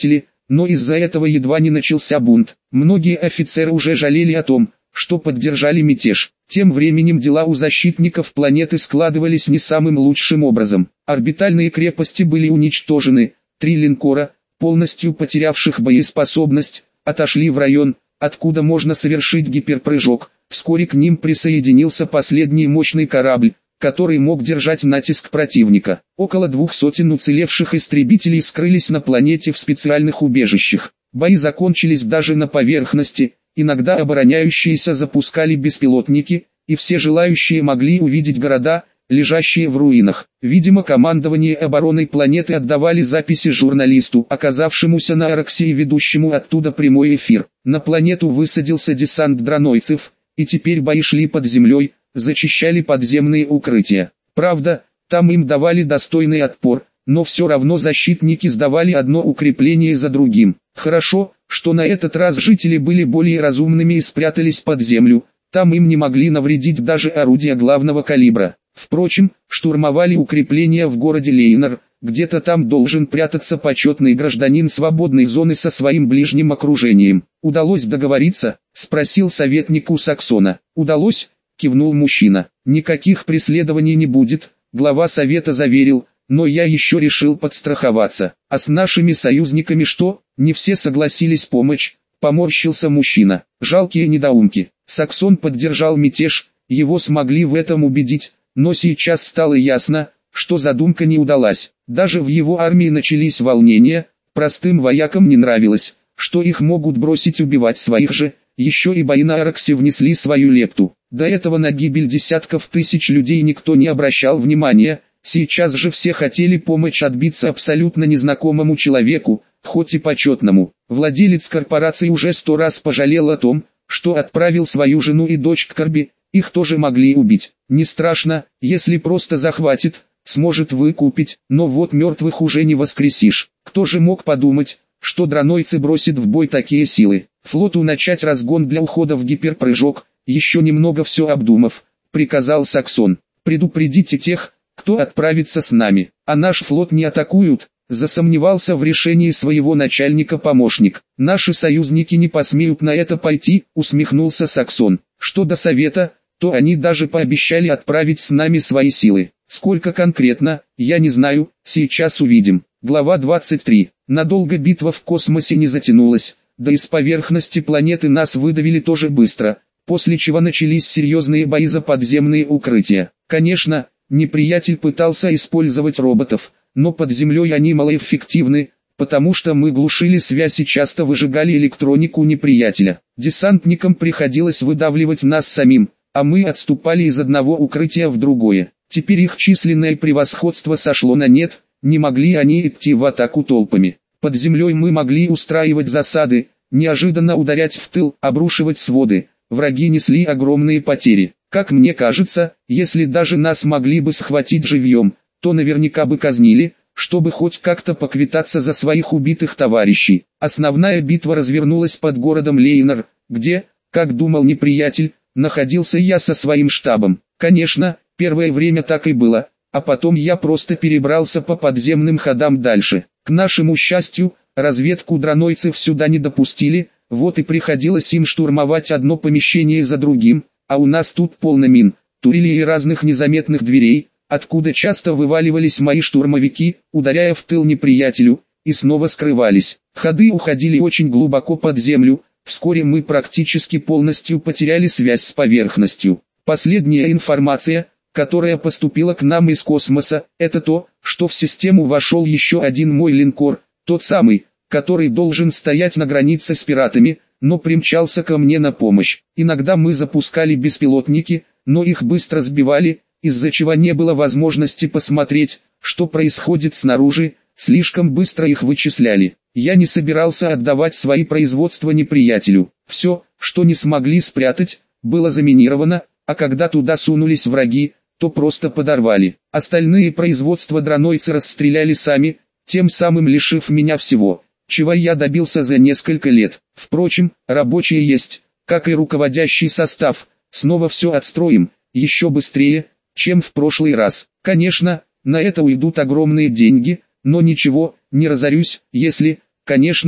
но из-за этого едва не начался бунт. Многие офицеры уже жалели о том, что поддержали мятеж. Тем временем дела у защитников планеты складывались не самым лучшим образом. Орбитальные крепости были уничтожены, 3 линкора, полностью потерявших боеспособность, отошли в район, откуда можно совершить гиперпрыжок. Вскоре к ним присоединился последний мощный корабль, который мог держать натиск противника. Около 200 уцелевших истребителей скрылись на планете в специальных убежищах. Бои закончились даже на поверхности, иногда обороняющиеся запускали беспилотники, и все желающие могли увидеть города, лежащие в руинах. Видимо, командование обороной планеты отдавали записи журналисту, оказавшемуся на Араксе и ведущему оттуда прямой эфир. На планету высадился десант дронойцев, и теперь бои шли под землей, зачищали подземные укрытия. Правда, там им давали достойный отпор, но все равно защитники сдавали одно укрепление за другим. Хорошо, что на этот раз жители были более разумными и спрятались под землю, там им не могли навредить даже орудия главного калибра. Впрочем, штурмовали укрепления в городе Лейнер, где-то там должен прятаться почетный гражданин свободной зоны со своим ближним окружением. «Удалось договориться?» – спросил советник у Саксона. «Удалось?» – кивнул мужчина. «Никаких преследований не будет», – глава совета заверил, «но я еще решил подстраховаться. А с нашими союзниками что?» «Не все согласились помочь», – поморщился мужчина. «Жалкие недоумки». Саксон поддержал мятеж, его смогли в этом убедить, но сейчас стало ясно, что задумка не удалась. Даже в его армии начались волнения, простым воякам не нравилось, что их могут бросить убивать своих же, еще и бои на Араксе внесли свою лепту. До этого на гибель десятков тысяч людей никто не обращал внимания, сейчас же все хотели помочь отбиться абсолютно незнакомому человеку, хоть и почетному. Владелец корпорации уже 100 раз пожалел о том, что отправил свою жену и дочь к Корби, их тоже могли убить. Не страшно, если просто захватит, сможет выкупить, но вот мертвых уже не воскресишь. Кто же мог подумать, что дронойцы бросят в бой такие силы? Флоту начать разгон для ухода в гиперпрыжок, еще немного все обдумав, приказал Саксон. Предупредите тех, кто отправится с нами, а наш флот не атакуют. Засомневался в решении своего начальника помощник. Наши союзники не посмеют на это пойти, усмехнулся Саксон. Что до совета, то они даже пообещали отправить с нами свои силы. Сколько конкретно, я не знаю, сейчас увидим. Глава 23. Надолго битва в космосе не затянулась, да и с поверхности планеты нас выдавили тоже быстро, после чего начались серьезные бои за подземные укрытия. Конечно, неприятель пытался использовать роботов, но под землей они малоэффективны, потому что мы глушили связь и часто выжигали электронику неприятеля. Десантникам приходилось выдавливать нас самим, а мы отступали из одного укрытия в другое. Теперь их численное превосходство сошло на нет, не могли они идти в атаку толпами. Под землей мы могли устраивать засады, неожиданно ударять в тыл, обрушивать своды. Враги несли огромные потери. Как мне кажется, если даже нас могли бы схватить живьем, то наверняка бы казнили, чтобы хоть как-то поквитаться за своих убитых товарищей. Основная битва развернулась под городом Лейнер, где, как думал неприятель, находился я со своим штабом. Конечно, первое время так и было, а потом я просто перебрался по подземным ходам дальше. К нашему счастью, разведку дронойцев сюда не допустили, вот и приходилось им штурмовать одно помещение за другим, а у нас тут полно мин, турелей и разных незаметных дверей, откуда часто вываливались мои штурмовики, ударяя в тыл неприятелю, и снова скрывались. Ходы уходили очень глубоко под землю, вскоре мы практически полностью потеряли связь с поверхностью. Последняя информация, которая поступила к нам из космоса, это то, что в систему вошел еще один мой линкор, тот самый, который должен стоять на границе с пиратами, но примчался ко мне на помощь. Иногда мы запускали беспилотники, но их быстро сбивали, из-за чего не было возможности посмотреть, что происходит снаружи, слишком быстро их вычисляли. Я не собирался отдавать свои производства неприятелю. Все, что не смогли спрятать, было заминировано, а когда туда сунулись враги, то просто подорвали. Остальные производства дронойцы расстреляли сами, тем самым лишив меня всего, чего я добился за несколько лет. Впрочем, рабочие есть, как и руководящий состав. Снова все отстроим, еще быстрее, чем в прошлый раз. Конечно, на это уйдут огромные деньги, но ничего, не разорюсь, если, конечно,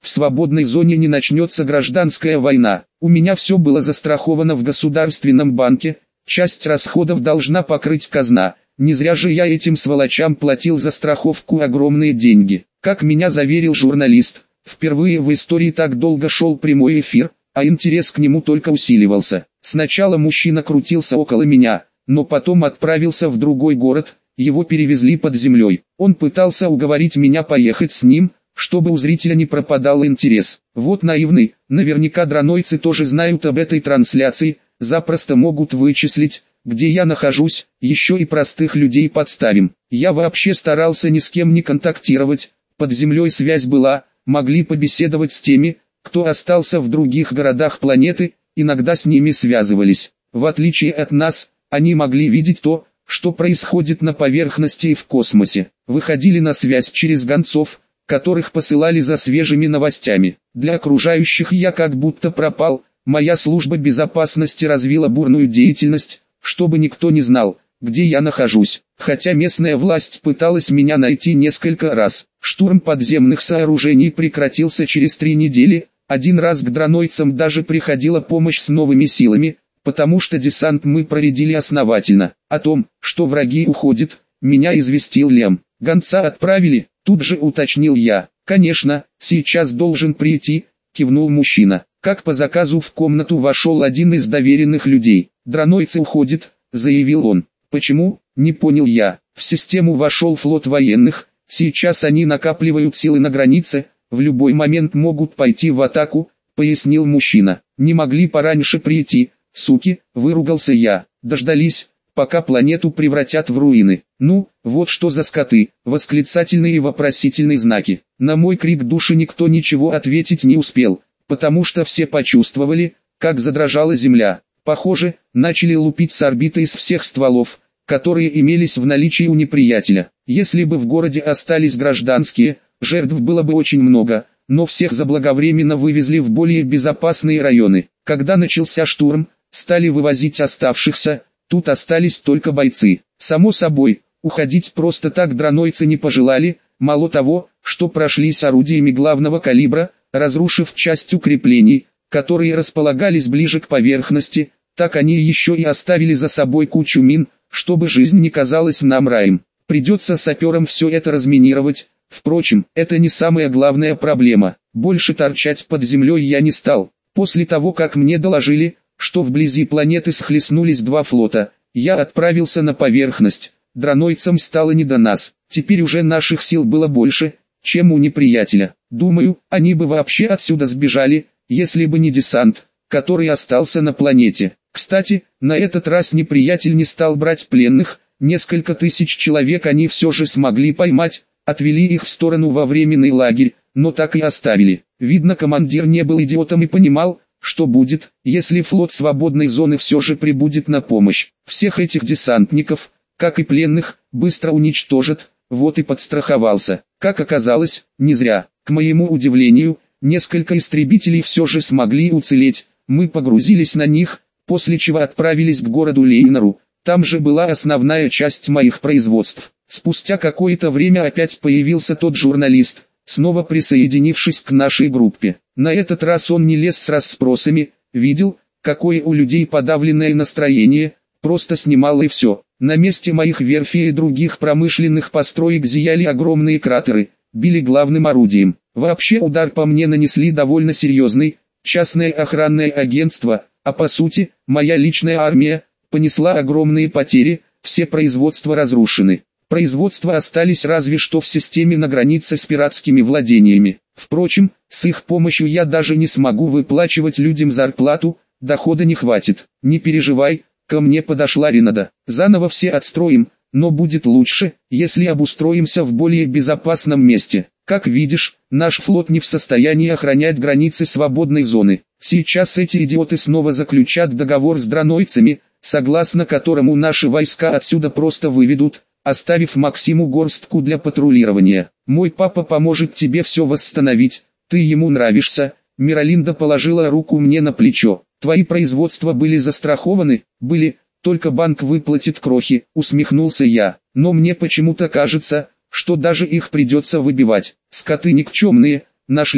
в свободной зоне не начнется гражданская война. У меня все было застраховано в государственном банке, часть расходов должна покрыть казна. Не зря же я этим сволочам платил за страховку огромные деньги. Как меня заверил журналист, впервые в истории так долго шел прямой эфир, а интерес к нему только усиливался. Сначала мужчина крутился около меня, но потом отправился в другой город, его перевезли под землей. Он пытался уговорить меня поехать с ним, чтобы у зрителя не пропадал интерес. Вот наивный, наверняка дранойцы тоже знают об этой трансляции, запросто могут вычислить, где я нахожусь, еще и простых людей подставим. Я вообще старался ни с кем не контактировать, под землей связь была, могли побеседовать с теми, кто остался в других городах планеты, иногда с ними связывались. В отличие от нас, они могли видеть то, что происходит на поверхности и в космосе. Выходили на связь через гонцов, которых посылали за свежими новостями. Для окружающих я как будто пропал, моя служба безопасности развила бурную деятельность, чтобы никто не знал, где я нахожусь. Хотя местная власть пыталась меня найти несколько раз. Штурм подземных сооружений прекратился через 3 недели, один раз к дранойцам даже приходила помощь с новыми силами, потому что десант мы проредили основательно. О том, что враги уходят, меня известил Лем. Гонца отправили, тут же уточнил я. Конечно, сейчас должен прийти, кивнул мужчина. Как по заказу в комнату вошел один из доверенных людей. Дранойцы уходят, заявил он. Почему, не понял я. В систему вошел флот военных, сейчас они накапливают силы на границе, в любой момент могут пойти в атаку, пояснил мужчина. Не могли пораньше прийти, суки, выругался я. Дождались, пока планету превратят в руины. Ну, вот что за скоты, восклицательные и вопросительные знаки. На мой крик души никто ничего ответить не успел, потому что все почувствовали, как задрожала земля. Похоже, начали лупить с орбиты из всех стволов, которые имелись в наличии у неприятеля. Если бы в городе остались гражданские, жертв было бы очень много, но всех заблаговременно вывезли в более безопасные районы. Когда начался штурм, стали вывозить оставшихся, тут остались только бойцы. Само собой, уходить просто так дранойцы не пожелали, мало того, что прошлись орудиями главного калибра, разрушив часть укреплений, которые располагались ближе к поверхности, так они еще и оставили за собой кучу мин, чтобы жизнь не казалась нам раем. Придется саперам все это разминировать. Впрочем, это не самая главная проблема. Больше торчать под землей я не стал. После того, как мне доложили, что вблизи планеты схлестнулись 2 флота, я отправился на поверхность. Дранойцам стало не до нас. Теперь уже наших сил было больше, чем у неприятеля. Думаю, они бы вообще отсюда сбежали, если бы не десант, который остался на планете. Кстати, на этот раз неприятель не стал брать пленных, несколько тысяч человек они все же смогли поймать, отвели их в сторону во временный лагерь, но так и оставили. Видно, командир не был идиотом и понимал, что будет, если флот свободной зоны все же прибудет на помощь. Всех этих десантников, как и пленных, быстро уничтожат, вот и подстраховался. Как оказалось, не зря. К моему удивлению, несколько истребителей все же смогли уцелеть, мы погрузились на них, после чего отправились к городу Лейнару, там же была основная часть моих производств. Спустя какое-то время опять появился тот журналист, снова присоединившись к нашей группе. На этот раз он не лез с расспросами, видел, какое у людей подавленное настроение, просто снимал и все. На месте моих верфей и других промышленных построек зияли огромные кратеры, били главным орудием. Вообще удар по мне нанесли довольно серьезный, частное охранное агентство, а по сути, моя личная армия, понесла огромные потери, все производства разрушены. Производства остались разве что в системе на границе с пиратскими владениями. Впрочем, с их помощью я даже не смогу выплачивать людям зарплату, дохода не хватит. Не переживай, ко мне подошла Ренада. Заново все отстроим, но будет лучше, если обустроимся в более безопасном месте. Как видишь, наш флот не в состоянии охранять границы свободной зоны. Сейчас эти идиоты снова заключат договор с дранойцами, согласно которому наши войска отсюда просто выведут, оставив Максиму горстку для патрулирования. Мой папа поможет тебе все восстановить, ты ему нравишься. Миралинда положила руку мне на плечо. Твои производства были застрахованы? Были, только банк выплатит крохи, усмехнулся я. Но мне почему-то кажется, что даже их придется выбивать. Скоты никчемные, нашли,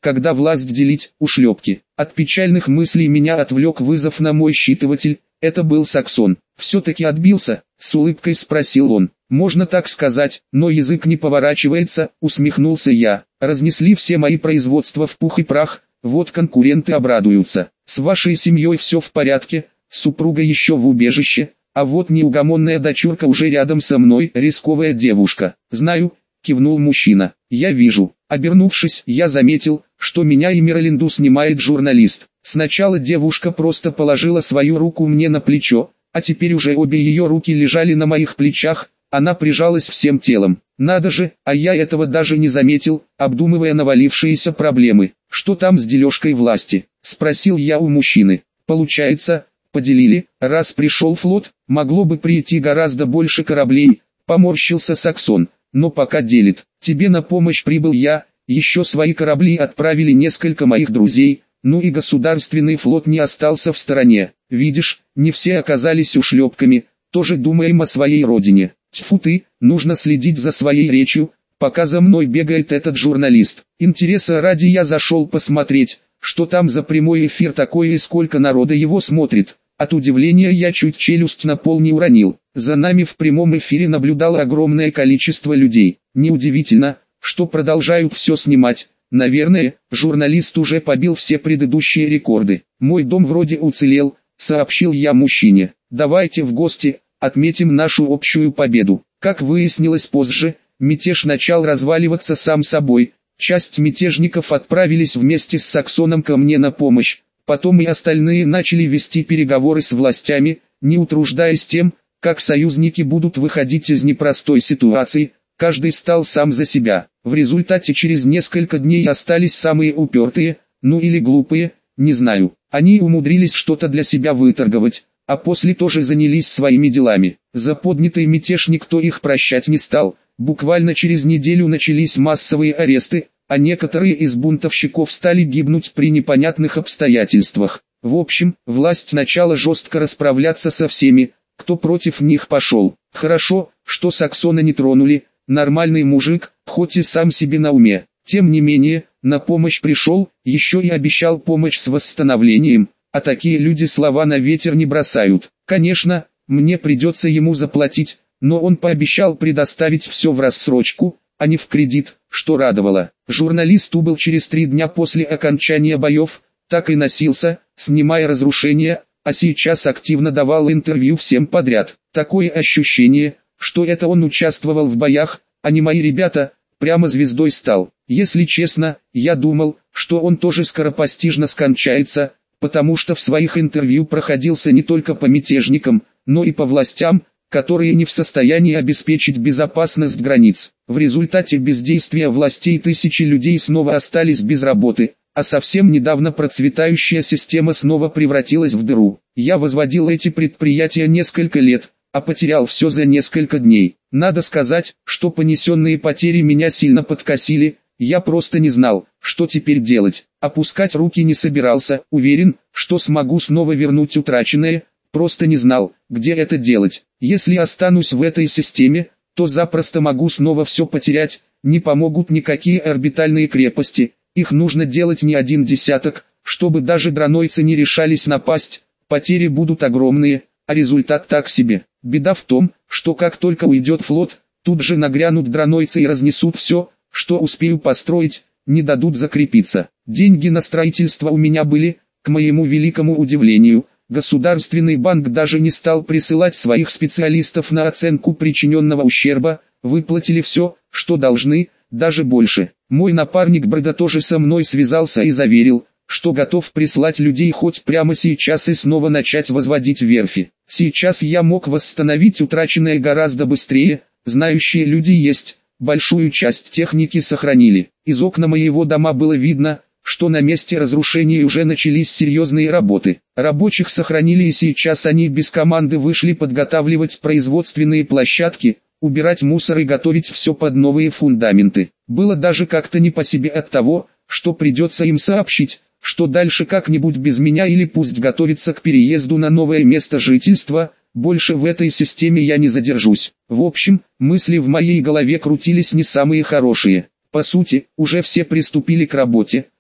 когда власть делить, ушлепки. От печальных мыслей меня отвлек вызов на мой считыватель, это был Саксон. «Все-таки отбился?» — с улыбкой спросил он. «Можно так сказать, но язык не поворачивается», — усмехнулся я. «Разнесли все мои производства в пух и прах, вот конкуренты обрадуются. С вашей семьей все в порядке, супруга еще в убежище, а вот неугомонная дочурка уже рядом со мной, рисковая девушка». «Знаю», — кивнул мужчина. «Я вижу». Обернувшись, я заметил, что меня и Миралинду снимает журналист. Сначала девушка просто положила свою руку мне на плечо, а теперь уже обе ее руки лежали на моих плечах, она прижалась всем телом. Надо же, а я этого даже не заметил, обдумывая навалившиеся проблемы. «Что там с дележкой власти?» — спросил я у мужчины. «Получается, поделили, раз пришел флот, могло бы прийти гораздо больше кораблей», — поморщился Саксон. «Но пока делит. Тебе на помощь прибыл я, еще свои корабли отправили несколько моих друзей, ну и государственный флот не остался в стороне. Видишь, не все оказались ушлепками, тоже думаем о своей родине. Тьфу ты, нужно следить за своей речью, пока за мной бегает этот журналист. Интереса ради я зашел посмотреть, что там за прямой эфир такое и сколько народа его смотрит». От удивления я чуть челюсть на пол не уронил. За нами в прямом эфире наблюдало огромное количество людей. Неудивительно, что продолжают все снимать. Наверное, журналист уже побил все предыдущие рекорды. «Мой дом вроде уцелел», — сообщил я мужчине. «Давайте в гости, отметим нашу общую победу». Как выяснилось позже, мятеж начал разваливаться сам собой. Часть мятежников отправились вместе с Саксоном ко мне на помощь. Потом и остальные начали вести переговоры с властями, не утруждаясь тем, как союзники будут выходить из непростой ситуации. Каждый стал сам за себя. В результате через несколько дней остались самые упертые, ну или глупые, не знаю. Они умудрились что-то для себя выторговать, а после тоже занялись своими делами. За поднятый мятеж никто их прощать не стал. Буквально через неделю начались массовые аресты, а некоторые из бунтовщиков стали гибнуть при непонятных обстоятельствах. В общем, власть начала жестко расправляться со всеми, кто против них пошел. Хорошо, что Саксона не тронули, нормальный мужик, хоть и сам себе на уме. Тем не менее, на помощь пришел, еще и обещал помощь с восстановлением, а такие люди слова на ветер не бросают. Конечно, мне придется ему заплатить, но он пообещал предоставить все в рассрочку, а не в кредит, что радовало. Журналист убыл через 3 дня после окончания боев, так и носился, снимая разрушения, а сейчас активно давал интервью всем подряд. Такое ощущение, что это он участвовал в боях, а не мои ребята, прямо звездой стал. Если честно, я думал, что он тоже скоропостижно скончается, потому что в своих интервью проходился не только по мятежникам, но и по властям, которые не в состоянии обеспечить безопасность границ. В результате бездействия властей тысячи людей снова остались без работы, а совсем недавно процветающая система снова превратилась в дыру. Я возводил эти предприятия несколько лет, а потерял все за несколько дней. Надо сказать, что понесенные потери меня сильно подкосили, я просто не знал, что теперь делать. Опускать руки не собирался, уверен, что смогу снова вернуть утраченное, просто не знал, где это делать. Если останусь в этой системе, то запросто могу снова все потерять, не помогут никакие орбитальные крепости, их нужно делать не 1 десяток, чтобы даже дронойцы не решались напасть, потери будут огромные, а результат так себе. Беда в том, что как только уйдет флот, тут же нагрянут дронойцы и разнесут все, что успею построить, не дадут закрепиться. Деньги на строительство у меня были, к моему великому удивлению. Государственный банк даже не стал присылать своих специалистов на оценку причиненного ущерба, выплатили все, что должны, даже больше. Мой напарник Брэда тоже со мной связался и заверил, что готов прислать людей хоть прямо сейчас и снова начать возводить верфи. Сейчас я мог восстановить утраченное гораздо быстрее, знающие люди есть, большую часть техники сохранили. Из окна моего дома было видно, что на месте разрушений уже начались серьезные работы. Рабочих сохранили и сейчас они без команды вышли подготавливать производственные площадки, убирать мусор и готовить все под новые фундаменты. Было даже как-то не по себе от того, что придется им сообщить, что дальше как-нибудь без меня или пусть готовится к переезду на новое место жительства, больше в этой системе я не задержусь. В общем, мысли в моей голове крутились не самые хорошие. По сути, уже все приступили к работе,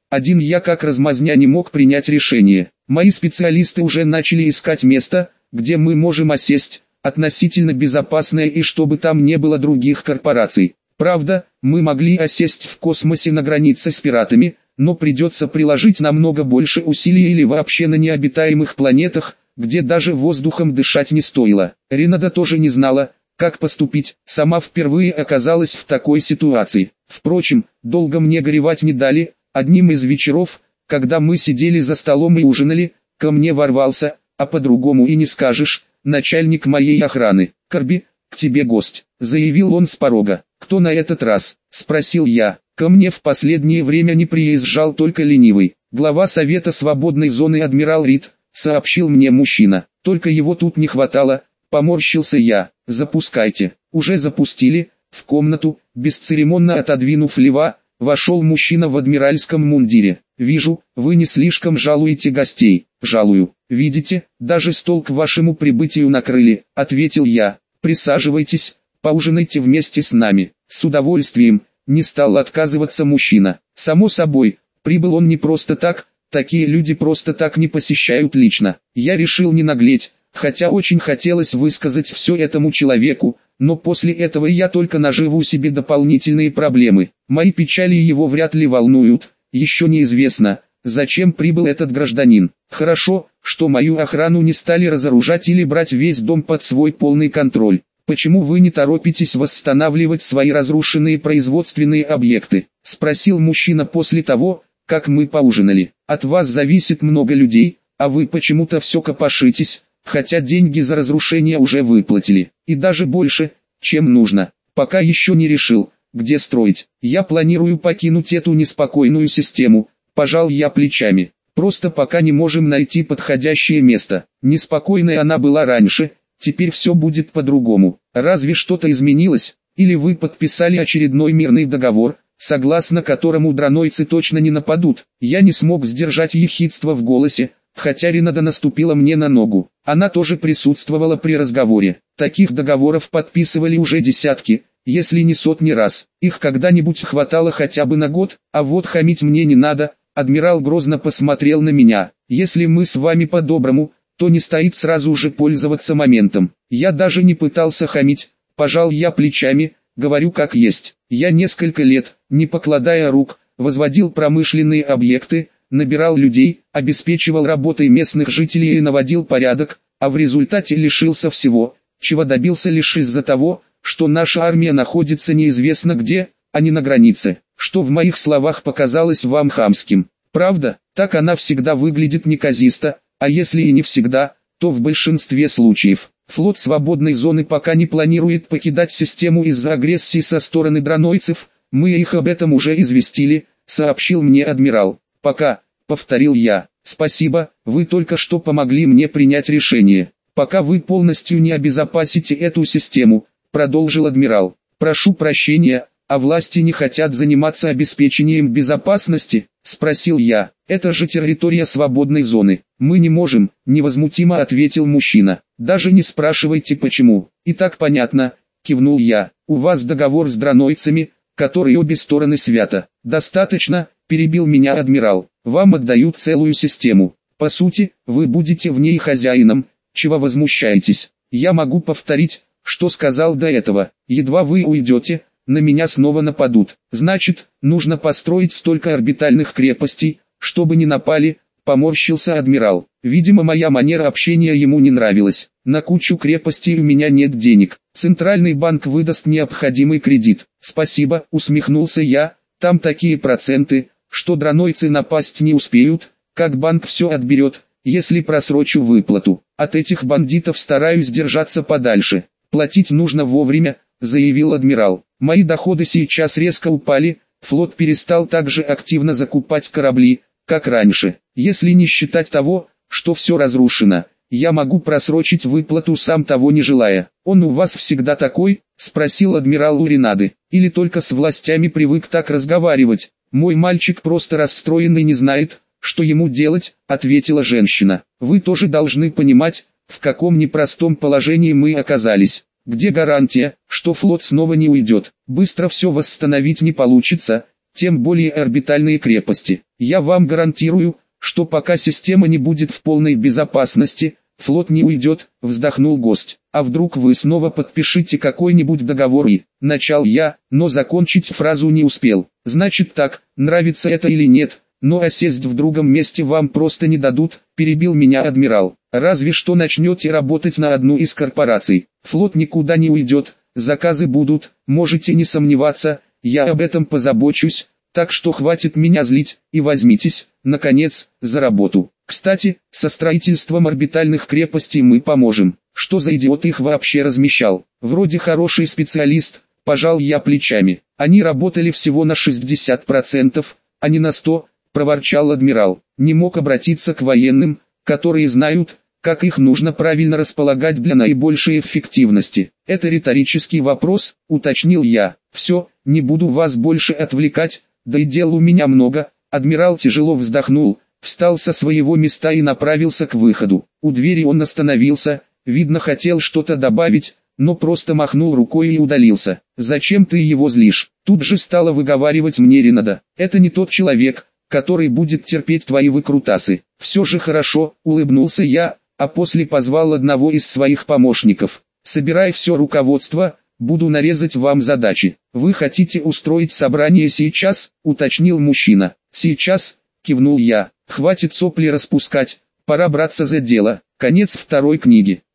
Один я как размазня не мог принять решение. Мои специалисты уже начали искать место, где мы можем осесть, относительно безопасное и чтобы там не было других корпораций. Правда, мы могли осесть в космосе на границе с пиратами, но придется приложить намного больше усилий или вообще на необитаемых планетах, где даже воздухом дышать не стоило. Ренада тоже не знала, как поступить, сама впервые оказалась в такой ситуации. Впрочем, долго мне горевать не дали. Одним из вечеров, когда мы сидели за столом и ужинали, ко мне ворвался, а по-другому и не скажешь, начальник моей охраны. «Корби, к тебе гость», — заявил он с порога. «Кто на этот раз?» — спросил я. «Ко мне в последнее время не приезжал только ленивый. Глава Совета Свободной Зоны адмирал Рид», — сообщил мне мужчина. «Только его тут не хватало», — поморщился я. «Запускайте». Уже запустили. В комнату, бесцеремонно отодвинув лева, вошел мужчина в адмиральском мундире. «Вижу, вы не слишком жалуете гостей». «Жалую. Видите, даже стол к вашему прибытию накрыли», — ответил я. «Присаживайтесь, поужинайте вместе с нами». «С удовольствием», — не стал отказываться мужчина. Само собой, прибыл он не просто так, такие люди просто так не посещают лично. Я решил не наглеть, хотя очень хотелось высказать все этому человеку, но после этого я только наживу себе дополнительные проблемы. Мои печали его вряд ли волнуют, еще неизвестно, зачем прибыл этот гражданин. Хорошо, что мою охрану не стали разоружать или брать весь дом под свой полный контроль. «Почему вы не торопитесь восстанавливать свои разрушенные производственные объекты?» — спросил мужчина после того, как мы поужинали. «От вас зависит много людей, а вы почему-то все копошитесь, хотя деньги за разрушение уже выплатили, и даже больше, чем нужно. Пока еще не решил, где строить. Я планирую покинуть эту неспокойную систему», — пожал я плечами. «Просто пока не можем найти подходящее место. Неспокойной она была раньше, теперь все будет по-другому. Разве что-то изменилось, или вы подписали очередной мирный договор, согласно которому дранойцы точно не нападут?» Я не смог сдержать ехидство в голосе, хотя Ренада наступила мне на ногу. Она тоже присутствовала при разговоре. Таких договоров подписывали уже десятки, если не сотни раз. Их когда-нибудь хватало хотя бы на год, а вот хамить мне не надо. Адмирал грозно посмотрел на меня. «Если мы с вами по-доброму, то не стоит сразу же пользоваться моментом». Я даже не пытался хамить, пожал я плечами, говорю как есть. Я несколько лет, не покладая рук, возводил промышленные объекты, набирал людей, обеспечивал работой местных жителей и наводил порядок, а в результате лишился всего, чего добился лишь из-за того, что наша армия находится неизвестно где, а не на границе. Что в моих словах показалось вам хамским? Правда, так она всегда выглядит неказисто, а если и не всегда, то в большинстве случаев. Флот свободной зоны пока не планирует покидать систему из-за агрессии со стороны дранойцев, мы их об этом уже известили, сообщил мне адмирал. «Пока», — повторил я. «Спасибо, вы только что помогли мне принять решение. Пока вы полностью не обезопасите эту систему», — продолжил адмирал. «Прошу прощения, а власти не хотят заниматься обеспечением безопасности?» — спросил я. «Это же территория свободной зоны. Мы не можем», — невозмутимо ответил мужчина. «Даже не спрашивайте почему». «И так понятно», — кивнул я. «У вас договор с дранойцами, который обе стороны свято». «Достаточно», — перебил меня адмирал. «Вам отдают целую систему. По сути, вы будете в ней хозяином, чего возмущаетесь. Я могу повторить, что сказал до этого. Едва вы уйдете, на меня снова нападут. Значит, нужно построить столько орбитальных крепостей, чтобы не напали», — поморщился адмирал. Видимо, моя манера общения ему не нравилась. «На кучу крепостей у меня нет денег. Центральный банк выдаст необходимый кредит». «Спасибо», — усмехнулся я, — «там такие проценты, что дранойцы напасть не успеют, как банк все отберет, если просрочу выплату. От этих бандитов стараюсь держаться подальше. Платить нужно вовремя», — заявил адмирал. «Мои доходы сейчас резко упали, флот перестал так же активно закупать корабли, как раньше. Если не считать того, что все разрушено, я могу просрочить выплату сам того не желая». «Он у вас всегда такой?» — спросил адмирал у Ренады. «Или только с властями привык так разговаривать?» «Мой мальчик просто расстроен и не знает, что ему делать», — ответила женщина. «Вы тоже должны понимать, в каком непростом положении мы оказались. Где гарантия, что флот снова не уйдет? Быстро все восстановить не получится», — тем более орбитальные крепости. Я вам гарантирую, что пока система не будет в полной безопасности, флот не уйдет, вздохнул гость. А вдруг вы снова подпишите какой-нибудь договор и... Начал я, но закончить фразу не успел. Значит так, нравится это или нет, но осесть в другом месте вам просто не дадут, перебил меня адмирал. Разве что начнете работать на одну из корпораций. Флот никуда не уйдет, заказы будут, можете не сомневаться, я об этом позабочусь, так что хватит меня злить, и возьмитесь, наконец, за работу. Кстати, со строительством орбитальных крепостей мы поможем. Что за идиот их вообще размещал? Вроде хороший специалист, пожал я плечами. Они работали всего на 60%, а не на 100%, проворчал адмирал. Не мог обратиться к военным, которые знают, как их нужно правильно располагать для наибольшей эффективности. Это риторический вопрос, уточнил я. Все, не буду вас больше отвлекать, да и дел у меня много. Адмирал тяжело вздохнул, встал со своего места и направился к выходу. У двери он остановился, видно хотел что-то добавить, но просто махнул рукой и удалился. «Зачем ты его злишь?» Тут же стала выговаривать мне Ренада. «Это не тот человек, который будет терпеть твои выкрутасы». «Все же хорошо», улыбнулся я, а после позвал одного из своих помощников. «Собирай все руководство, буду нарезать вам задачи». «Вы хотите устроить собрание сейчас?» уточнил мужчина. «Сейчас», кивнул я. «Хватит сопли распускать, пора браться за дело». Конец второй книги.